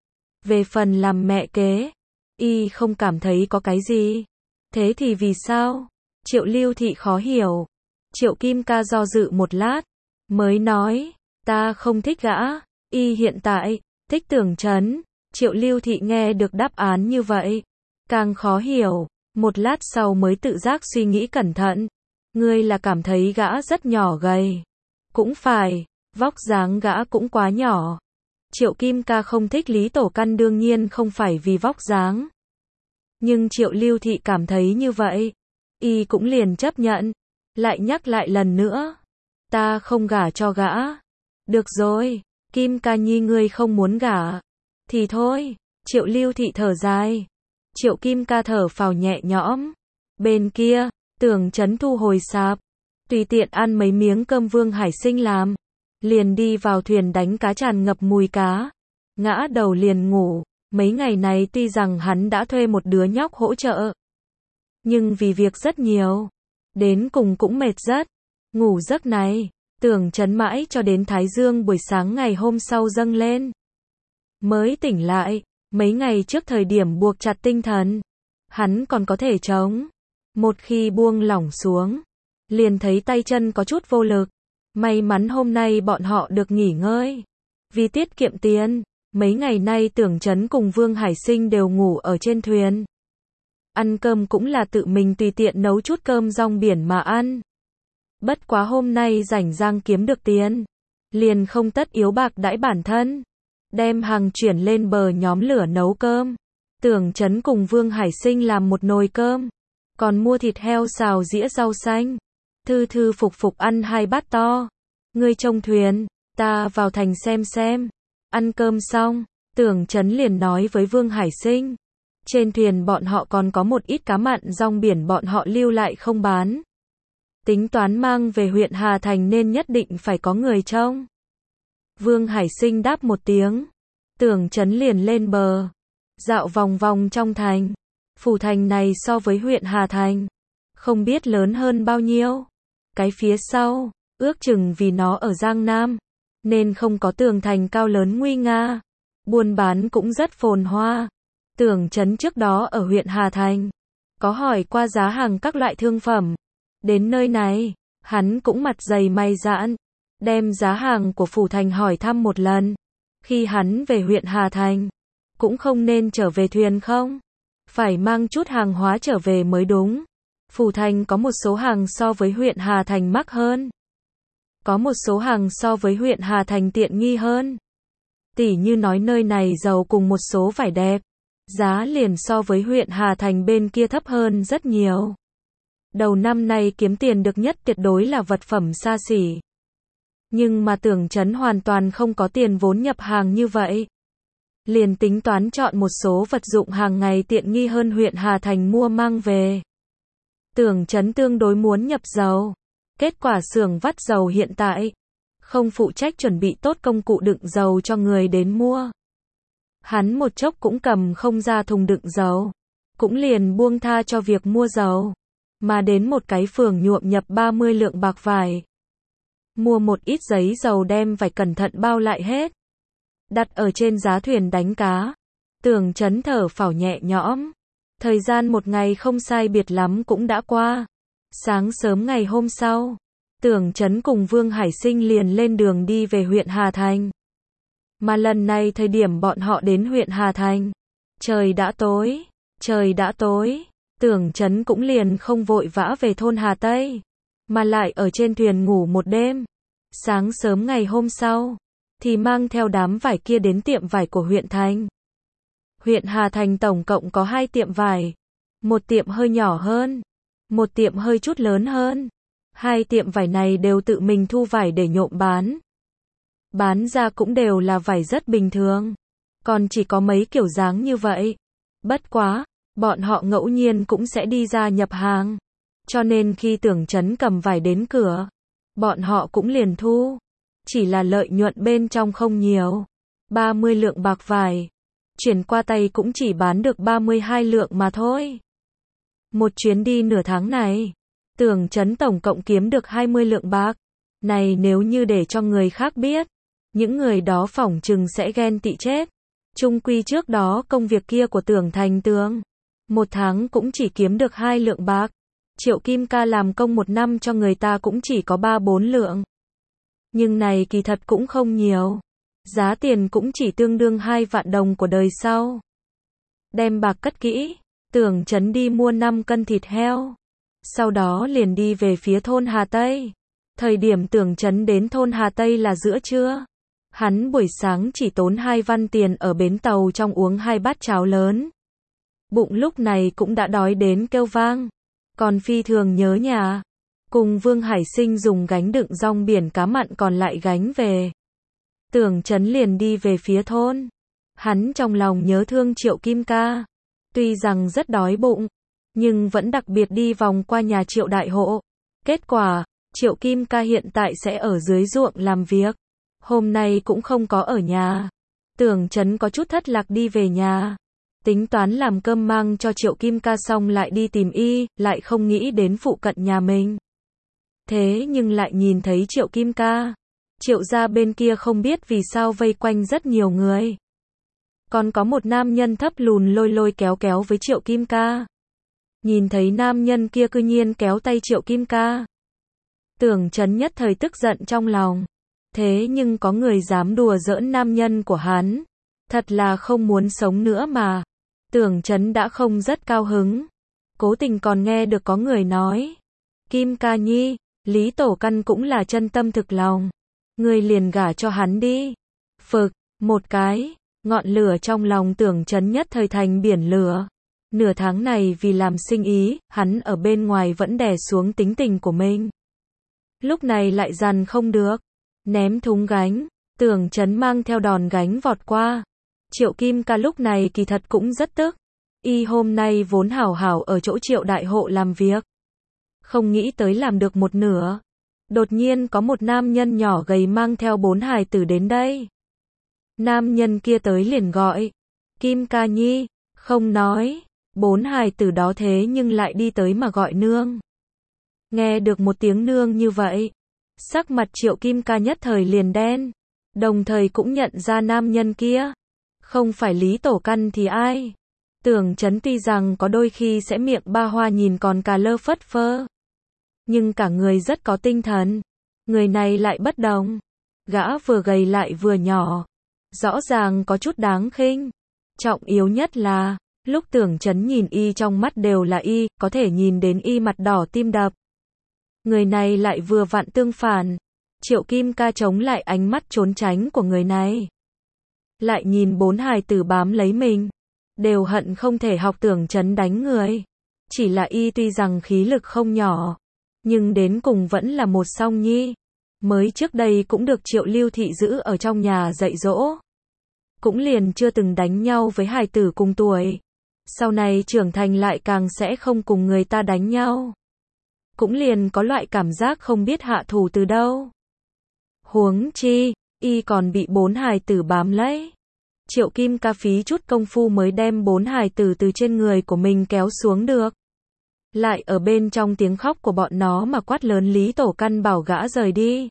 Về phần làm mẹ kế, y không cảm thấy có cái gì. Thế thì vì sao? Triệu Lưu Thị khó hiểu. Triệu Kim Ca do dự một lát, mới nói, ta không thích gã. Y hiện tại, thích Tưởng Chấn. Triệu Lưu Thị nghe được đáp án như vậy, càng khó hiểu. Một lát sau mới tự giác suy nghĩ cẩn thận. Ngươi là cảm thấy gã rất nhỏ gầy. Cũng phải, vóc dáng gã cũng quá nhỏ. Triệu Kim Ca không thích Lý Tổ Căn đương nhiên không phải vì vóc dáng. Nhưng Triệu Lưu Thị cảm thấy như vậy. Y cũng liền chấp nhận. Lại nhắc lại lần nữa. Ta không gả cho gã. Được rồi, Kim Ca Nhi ngươi không muốn gả. Thì thôi, Triệu Lưu Thị thở dài. Triệu Kim Ca thở phào nhẹ nhõm. Bên kia, Tưởng Chấn thu hồi sạp. Tùy tiện ăn mấy miếng cơm Vương Hải Sinh làm. Liền đi vào thuyền đánh cá tràn ngập mùi cá. Ngã đầu liền ngủ. Mấy ngày này tuy rằng hắn đã thuê một đứa nhóc hỗ trợ. Nhưng vì việc rất nhiều. Đến cùng cũng mệt rất. Ngủ giấc này, Tưởng Chấn mãi cho đến Thái Dương buổi sáng ngày hôm sau dâng lên. Mới tỉnh lại, mấy ngày trước thời điểm buộc chặt tinh thần. Hắn còn có thể chống. Một khi buông lỏng xuống, liền thấy tay chân có chút vô lực. May mắn hôm nay bọn họ được nghỉ ngơi. Vì tiết kiệm tiền, mấy ngày nay Tưởng Chấn cùng Vương Hải Sinh đều ngủ ở trên thuyền. Ăn cơm cũng là tự mình tùy tiện nấu chút cơm rong biển mà ăn. Bất quá hôm nay rảnh rang kiếm được tiền, liền không tất yếu bạc đãi bản thân. Đem hàng chuyển lên bờ nhóm lửa nấu cơm. Tưởng Chấn cùng Vương Hải Sinh làm một nồi cơm. Còn mua thịt heo xào dĩa rau xanh. Thư thư phục phục ăn hai bát to. Ngươi trông thuyền, ta vào thành xem xem. Ăn cơm xong, Tưởng Chấn liền nói với Vương Hải Sinh. Trên thuyền bọn họ còn có một ít cá mặn rong biển bọn họ lưu lại không bán. Tính toán mang về huyện Hà Thành nên nhất định phải có người trông. Vương Hải Sinh đáp một tiếng. Tưởng Chấn liền lên bờ. Dạo vòng vòng trong thành. Phủ thành này so với huyện Hà Thành, không biết lớn hơn bao nhiêu. Cái phía sau, ước chừng vì nó ở Giang Nam, nên không có tường thành cao lớn nguy nga. Buôn bán cũng rất phồn hoa. Tưởng Chấn trước đó ở huyện Hà Thành, có hỏi qua giá hàng các loại thương phẩm. Đến nơi này, hắn cũng mặt dày mày dạn, đem giá hàng của phủ thành hỏi thăm một lần. Khi hắn về huyện Hà Thành, cũng không nên trở về thuyền không? Phải mang chút hàng hóa trở về mới đúng. Phủ thành có một số hàng so với huyện Hà Thành mắc hơn. Có một số hàng so với huyện Hà Thành tiện nghi hơn. Tỉ như nói nơi này giàu cùng một số vải đẹp. Giá liền so với huyện Hà Thành bên kia thấp hơn rất nhiều. Đầu năm nay kiếm tiền được nhất tuyệt đối là vật phẩm xa xỉ. Nhưng mà Tưởng Chấn hoàn toàn không có tiền vốn nhập hàng như vậy. Liền tính toán chọn một số vật dụng hàng ngày tiện nghi hơn huyện Hà Thành mua mang về. Tưởng Chấn tương đối muốn nhập dầu. Kết quả xưởng vắt dầu hiện tại không phụ trách chuẩn bị tốt công cụ đựng dầu cho người đến mua. Hắn một chốc cũng cầm không ra thùng đựng dầu. Cũng liền buông tha cho việc mua dầu. Mà đến một cái phường nhuộm nhập ba mươi lượng bạc vải. Mua một ít giấy dầu đem vải cẩn thận bao lại hết. Đặt ở trên giá thuyền đánh cá. Tưởng Chấn thở phào nhẹ nhõm. Thời gian một ngày không sai biệt lắm cũng đã qua. Sáng sớm ngày hôm sau, Tưởng Chấn cùng Vương Hải Sinh liền lên đường đi về huyện Hà Thành. Mà lần này thời điểm bọn họ đến huyện Hà Thành, trời đã tối, trời đã tối. Tưởng Chấn cũng liền không vội vã về thôn Hà Tây, mà lại ở trên thuyền ngủ một đêm. Sáng sớm ngày hôm sau, thì mang theo đám vải kia đến tiệm vải của huyện thành. Huyện Hà Thành tổng cộng có hai tiệm vải. Một tiệm hơi nhỏ hơn, một tiệm hơi chút lớn hơn. Hai tiệm vải này đều tự mình thu vải để nhộm bán. Bán ra cũng đều là vải rất bình thường. Còn chỉ có mấy kiểu dáng như vậy. Bất quá, bọn họ ngẫu nhiên cũng sẽ đi ra nhập hàng. Cho nên khi Tưởng Chấn cầm vải đến cửa, bọn họ cũng liền thu. Chỉ là lợi nhuận bên trong không nhiều. ba mươi lượng bạc vải. Chuyển qua tay cũng chỉ bán được ba mươi hai lượng mà thôi. Một chuyến đi nửa tháng này, Tưởng Chấn tổng cộng kiếm được hai mươi lượng bạc. Này nếu như để cho người khác biết, những người đó phỏng chừng sẽ ghen tị chết. Chung quy trước đó công việc kia của Tưởng Thành Tường, một tháng cũng chỉ kiếm được hai lượng bạc. Triệu Kim Ca làm công một năm cho người ta cũng chỉ có ba bốn lượng. Nhưng này kỳ thật cũng không nhiều. Giá tiền cũng chỉ tương đương hai vạn đồng của đời sau. Đem bạc cất kỹ, Tưởng Chấn đi mua năm cân thịt heo. Sau đó liền đi về phía thôn Hà Tây. Thời điểm Tưởng Chấn đến thôn Hà Tây là giữa trưa. Hắn buổi sáng chỉ tốn hai văn tiền ở bến tàu trong uống hai bát cháo lớn. Bụng lúc này cũng đã đói đến kêu vang. Còn phi thường nhớ nhà. Cùng Vương Hải Sinh dùng gánh đựng rong biển cá mặn còn lại gánh về. Tưởng Chấn liền đi về phía thôn. Hắn trong lòng nhớ thương Triệu Kim Ca. Tuy rằng rất đói bụng, nhưng vẫn đặc biệt đi vòng qua nhà Triệu Đại Hộ. Kết quả, Triệu Kim Ca hiện tại sẽ ở dưới ruộng làm việc. Hôm nay cũng không có ở nhà. Tưởng Chấn có chút thất lạc đi về nhà. Tính toán làm cơm mang cho Triệu Kim Ca xong lại đi tìm y, lại không nghĩ đến phụ cận nhà mình. Thế nhưng lại nhìn thấy Triệu Kim Ca. Triệu gia bên kia không biết vì sao vây quanh rất nhiều người. Còn có một nam nhân thấp lùn lôi lôi kéo kéo với Triệu Kim Ca. Nhìn thấy nam nhân kia cư nhiên kéo tay Triệu Kim Ca. Tưởng Chấn nhất thời tức giận trong lòng. Thế nhưng có người dám đùa giỡn nam nhân của hắn. Thật là không muốn sống nữa mà. Tưởng Chấn đã không rất cao hứng. Cố tình còn nghe được có người nói. Kim Ca nhi, Lý Tổ Căn cũng là chân tâm thực lòng. Người liền gả cho hắn đi. Phực, một cái. Ngọn lửa trong lòng Tưởng Chấn nhất thời thành biển lửa. Nửa tháng này vì làm sinh ý, hắn ở bên ngoài vẫn đè xuống tính tình của mình. Lúc này lại dằn không được. Ném thúng gánh, Tưởng Chấn mang theo đòn gánh vọt qua. Triệu Kim Ca lúc này kỳ thật cũng rất tức. Y hôm nay vốn hảo hảo ở chỗ Triệu Đại Hộ làm việc. Không nghĩ tới làm được một nửa. Đột nhiên có một nam nhân nhỏ gầy mang theo bốn hài tử đến đây. Nam nhân kia tới liền gọi. Kim Ca nhi, không nói. Bốn hài tử đó thế nhưng lại đi tới mà gọi nương. Nghe được một tiếng nương như vậy. Sắc mặt Triệu Kim Ca nhất thời liền đen. Đồng thời cũng nhận ra nam nhân kia. Không phải Lý Tổ Căn thì ai? Tưởng Chấn tuy rằng có đôi khi sẽ miệng ba hoa nhìn còn cà lơ phất phơ. Nhưng cả người rất có tinh thần. Người này lại bất đồng. Gã vừa gầy lại vừa nhỏ. Rõ ràng có chút đáng khinh. Trọng yếu nhất là, lúc Tưởng Chấn nhìn y trong mắt đều là y, có thể nhìn đến y mặt đỏ tim đập. Người này lại vừa vặn tương phản. Triệu Kim Ca chống lại ánh mắt trốn tránh của người này. Lại nhìn bốn hài tử bám lấy mình. Đều hận không thể học Tưởng Chấn đánh người. Chỉ là y tuy rằng khí lực không nhỏ. Nhưng đến cùng vẫn là một song nhi. Mới trước đây cũng được Triệu Lưu Thị giữ ở trong nhà dạy dỗ. Cũng liền chưa từng đánh nhau với hài tử cùng tuổi. Sau này trưởng thành lại càng sẽ không cùng người ta đánh nhau. Cũng liền có loại cảm giác không biết hạ thủ từ đâu. Huống chi, y còn bị bốn hài tử bám lấy. Triệu Kim Ca phí chút công phu mới đem bốn hài tử từ trên người của mình kéo xuống được. Lại ở bên trong tiếng khóc của bọn nó mà quát lớn Lý Tổ Căn bảo gã rời đi.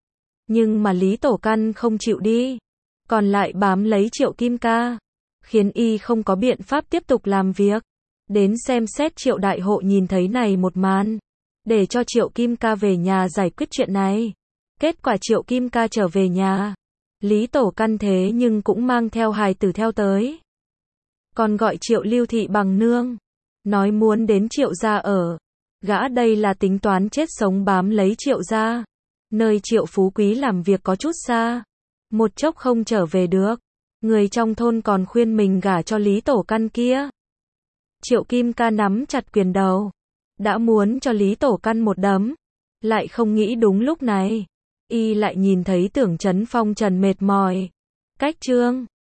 Nhưng mà Lý Tổ Căn không chịu đi. Còn lại bám lấy Triệu Kim Ca. Khiến y không có biện pháp tiếp tục làm việc. Đến xem xét Triệu Đại Hộ nhìn thấy này một màn. Để cho Triệu Kim Ca về nhà giải quyết chuyện này. Kết quả Triệu Kim Ca trở về nhà. Lý Tổ Căn thế nhưng cũng mang theo hài tử theo tới. Còn gọi Triệu Lưu Thị bằng nương. Nói muốn đến Triệu gia ở. Gã đây là tính toán chết sống bám lấy Triệu gia. Nơi Triệu Phú Quý làm việc có chút xa. Một chốc không trở về được. Người trong thôn còn khuyên mình gả cho Lý Tổ Căn kia. Triệu Kim Ca nắm chặt quyền đầu. đã muốn cho Lý Tổ căn một đấm, lại không nghĩ đúng lúc này, y lại nhìn thấy Tưởng Chấn Phong trần mệt mỏi. Cách Trương